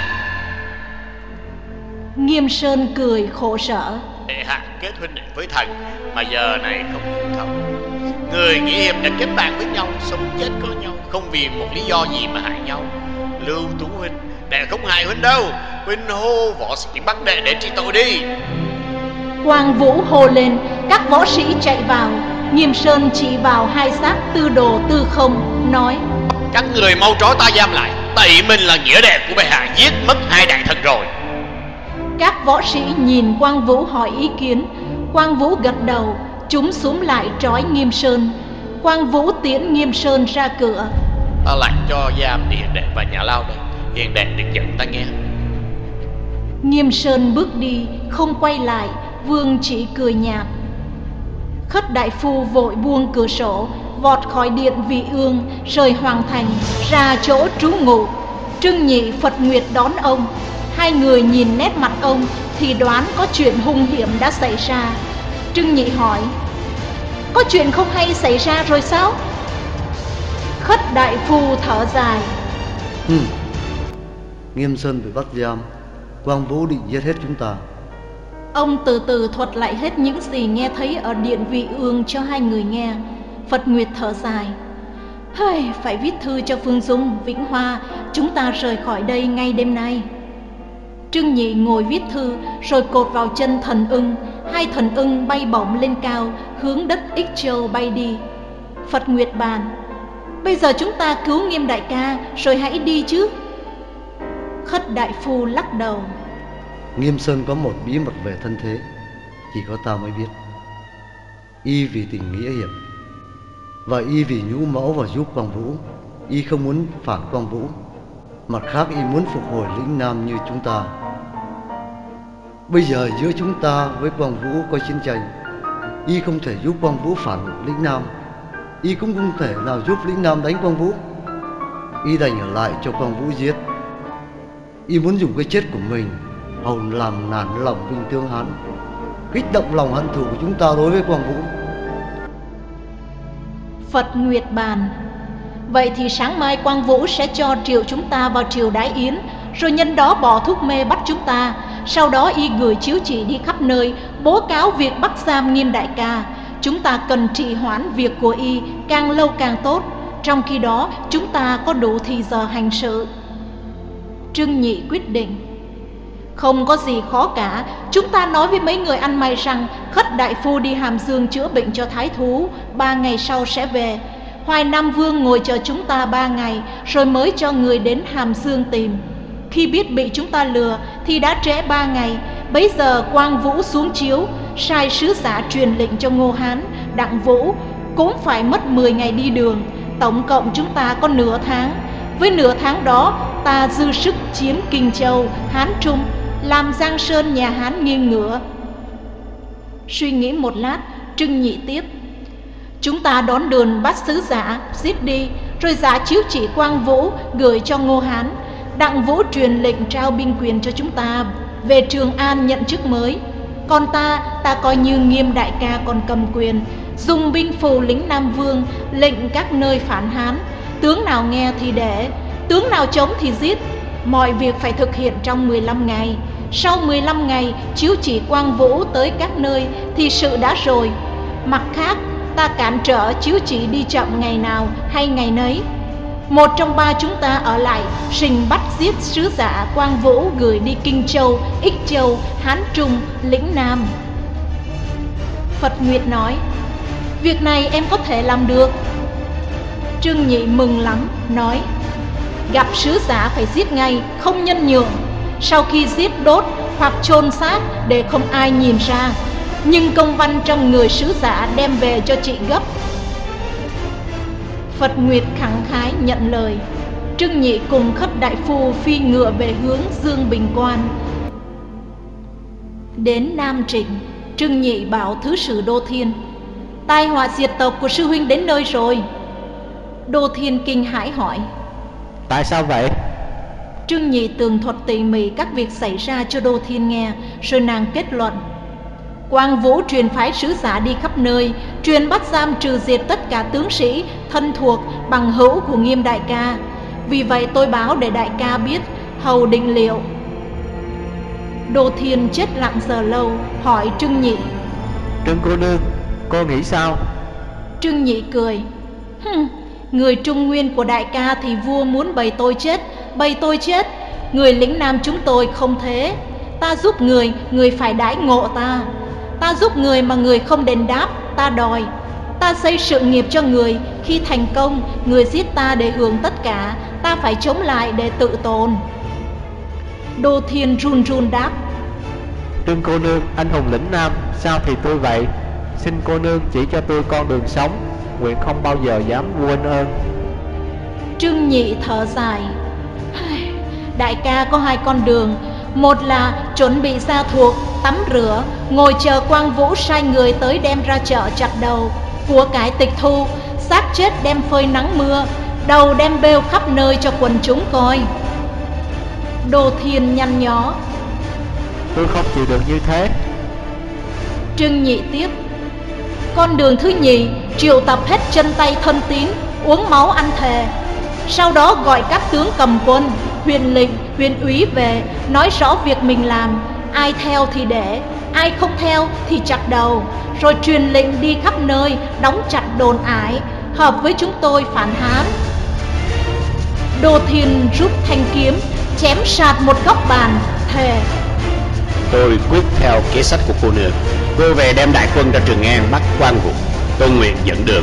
Nghiêm Sơn cười khổ sở: Bệ hạ kết huynh đệ với thần, mà giờ này không hiệp thông. Người nghĩa hiệp đã kết bạn với nhau, sống chết có nhau, không vì một lý do gì mà hại nhau. Lưu Tú huynh, đệ không hại huynh đâu, huynh hô võ sĩ bắt đệ để trị tội đi. Quang Vũ hô lên, các võ sĩ chạy vào. Nghiêm Sơn chỉ vào hai xác Tư Đồ, Tư Không, nói: Các người mau trói ta giam lại, tại mình là nghĩa đệ của bệ hạ giết mất hai đại thần rồi. Các võ sĩ nhìn Quang Vũ hỏi ý kiến. Quang Vũ gật đầu, chúng xúm lại trói Nghiêm Sơn. Quang Vũ tiễn Nghiêm Sơn ra cửa. Ta lệnh cho giam đi hiền đệ và nhà lao đây, hiền đệ đừng giận ta nghe. Nghiêm Sơn bước đi, không quay lại. Vương chỉ cười nhạt. Khất đại phu vội buông cửa sổ, vọt khỏi điện Vị Ương, rời hoàng thành, ra chỗ trú ngụ. Trưng Nhị, Phật Nguyệt đón ông. Hai người nhìn nét mặt ông thì đoán có chuyện hung hiểm đã xảy ra. Trưng Nhị hỏi: Có chuyện không hay xảy ra rồi sao? Khất đại phu thở dài: Hừm, Nghiêm Sơn bị bắt giam, Quang Vũ định giết hết chúng ta. Ông từ từ thuật lại hết những gì nghe thấy ở điện Vị Ương cho hai người nghe. Phật Nguyệt thở dài: Hây, phải viết thư cho Phương Dung, Vĩnh Hoa, chúng ta rời khỏi đây ngay đêm nay. Trương Nhị ngồi viết thư, rồi cột vào chân thần ưng. Hai thần ưng bay bổng lên cao, hướng đất Ích Châu bay đi. Phật Nguyệt bàn: Bây giờ chúng ta cứu Nghiêm đại ca, rồi hãy đi chứ. Khất đại phu lắc đầu: Nghiêm Sơn có một bí mật về thân thế, chỉ có ta mới biết. Y vì tình nghĩa hiệp, và y vì nhũ mẫu và giúp Quang Vũ, y không muốn phản Quang Vũ. Mặt khác, y muốn phục hồi lĩnh Nam như chúng ta. Bây giờ giữa chúng ta với Quang Vũ có chiến tranh, y không thể giúp Quang Vũ phản lĩnh Nam, y cũng không thể nào giúp lĩnh Nam đánh Quang Vũ. Y đành ở lại cho Quang Vũ giết. Y muốn dùng cái chết của mình hầu làm nản lòng Vinh Tướng Hán, kích động lòng hận thù của chúng ta đối với Quang Vũ. Phật Nguyệt bàn: Vậy thì sáng mai Quang Vũ sẽ cho triệu chúng ta vào triều Đái Yến, rồi nhân đó bỏ thuốc mê bắt chúng ta, Sau đó y gửi chiếu chỉ đi khắp nơi, bố cáo việc bắt giam Nghiêm đại ca. Chúng ta cần trì hoãn việc của y, càng lâu càng tốt. Trong khi đó chúng ta có đủ thì giờ hành sự. Trương Nhị quyết định: không có gì khó cả. Chúng ta nói với mấy người ăn mày rằng Khất đại phu đi Hàm Dương chữa bệnh cho thái thú, ba ngày sau sẽ về. Hoài Nam Vương ngồi chờ chúng ta ba ngày, rồi mới cho người đến Hàm Dương tìm. Khi biết bị chúng ta lừa thì đã trễ ba ngày. Bấy giờ Quang Vũ xuống chiếu, sai sứ giả truyền lệnh cho Ngô Hán, Đặng Vũ, cũng phải mất mười ngày đi đường. Tổng cộng chúng ta có nửa tháng. Với nửa tháng đó, ta dư sức chiếm Kinh Châu, Hán Trung, làm Giang Sơn nhà Hán nghiêng ngửa. Suy nghĩ một lát, Trương Nhị tiếp: chúng ta đón đường bắt sứ giả, giết đi, rồi giả chiếu chỉ Quang Vũ gửi cho Ngô Hán. Đặng Vũ truyền lệnh trao binh quyền cho chúng ta về Trường An nhận chức mới. Còn ta, ta coi như Nghiêm đại ca còn cầm quyền, dùng binh phù lính Nam Vương, lệnh các nơi phản Hán. Tướng nào nghe thì để, tướng nào chống thì giết. Mọi việc phải thực hiện trong mười lăm ngày. Sau mười lăm ngày chiếu chỉ Quang Vũ tới các nơi thì sự đã rồi. Mặt khác, ta cản trở chiếu chỉ đi chậm ngày nào hay ngày nấy. Một trong ba chúng ta ở lại rình bắt giết sứ giả Quang Vũ gửi đi Kinh Châu, Ích Châu, Hán Trung, lĩnh Nam. Phật Nguyệt nói: việc này em có thể làm được. Trương Nhị mừng lắm, nói: gặp sứ giả phải giết ngay, không nhân nhượng. Sau khi giết đốt hoặc chôn xác để không ai nhìn ra. Nhưng công văn trong người sứ giả đem về cho chị gấp. Phật Nguyệt khẳng khái nhận lời. Trương Nhị cùng Khất đại phu phi ngựa về hướng Dương Bình Quan. Đến Nam Trịnh, Trương Nhị bảo thứ sử Đô Thiên: tai họa diệt tộc của sư huynh đến nơi rồi. Đô Thiên kinh hãi hỏi: tại sao vậy? Trương Nhị tường thuật tỉ mỉ các việc xảy ra cho Đô Thiên nghe, rồi nàng kết luận: Quang Vũ truyền phái sứ giả đi khắp nơi, truyền bắt giam trừ diệt tất cả tướng sĩ, thân thuộc, bằng hữu của Nghiêm đại ca. Vì vậy tôi báo để đại ca biết, hầu định liệu. Đô Thiên chết lặng giờ lâu, hỏi Trương Nhị: Trương cô nương, cô nghĩ sao? Trương Nhị cười: Hừm, người Trung Nguyên của đại ca thì vua muốn bày tôi chết, bày tôi chết. Người lĩnh Nam chúng tôi không thế. Ta giúp người, người phải đãi ngộ ta. Ta giúp người mà người không đền đáp, ta đòi. Ta xây sự nghiệp cho người, khi thành công, người giết ta để hưởng tất cả, ta phải chống lại để tự tồn. Đô Thiên run run đáp: Trương cô nương, anh hùng lĩnh Nam, sao thì tôi vậy? Xin cô nương chỉ cho tôi con đường sống, nguyện không bao giờ dám quên ơn. Trương Nhị thở dài: đại ca có hai con đường. Một là chuẩn bị ra thuộc, tắm rửa, ngồi chờ Quang Vũ sai người tới đem ra chợ chặt đầu, của cải tịch thu, xác chết đem phơi nắng mưa, đầu đem bêu khắp nơi cho quần chúng coi. Đô Thiên nhăn nhó: tôi không chịu được như thế. Trương Nhị tiếp: con đường thứ nhì, triệu tập hết chân tay thân tín, uống máu ăn thề. Sau đó gọi các tướng cầm quân, huyền lệnh, huyền úy về, nói rõ việc mình làm. Ai theo thì để, ai không theo thì chặt đầu. Rồi truyền lệnh đi khắp nơi, đóng chặt đồn ải, hợp với chúng tôi phản Hán. Đô Thiên rút thanh kiếm, chém sạt một góc bàn, thề: tôi quyết theo kế sách của cô nương, cô về đem đại quân ra Trường An bắt Quang Vũ. Tôi nguyện dẫn đường.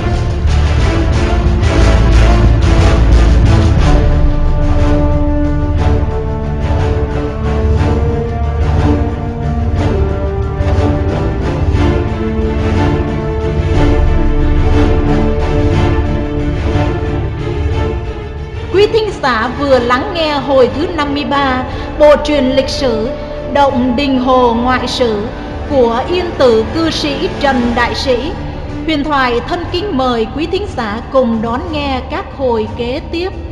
Quý thính giả vừa lắng nghe hồi thứ năm mươi ba bộ truyền lịch sử Động Đình Hồ Ngoại Sử của Yên Tử cư sĩ Trần Đại Sĩ. Huyền Thoại thân kính mời quý thính giả cùng đón nghe các hồi kế tiếp.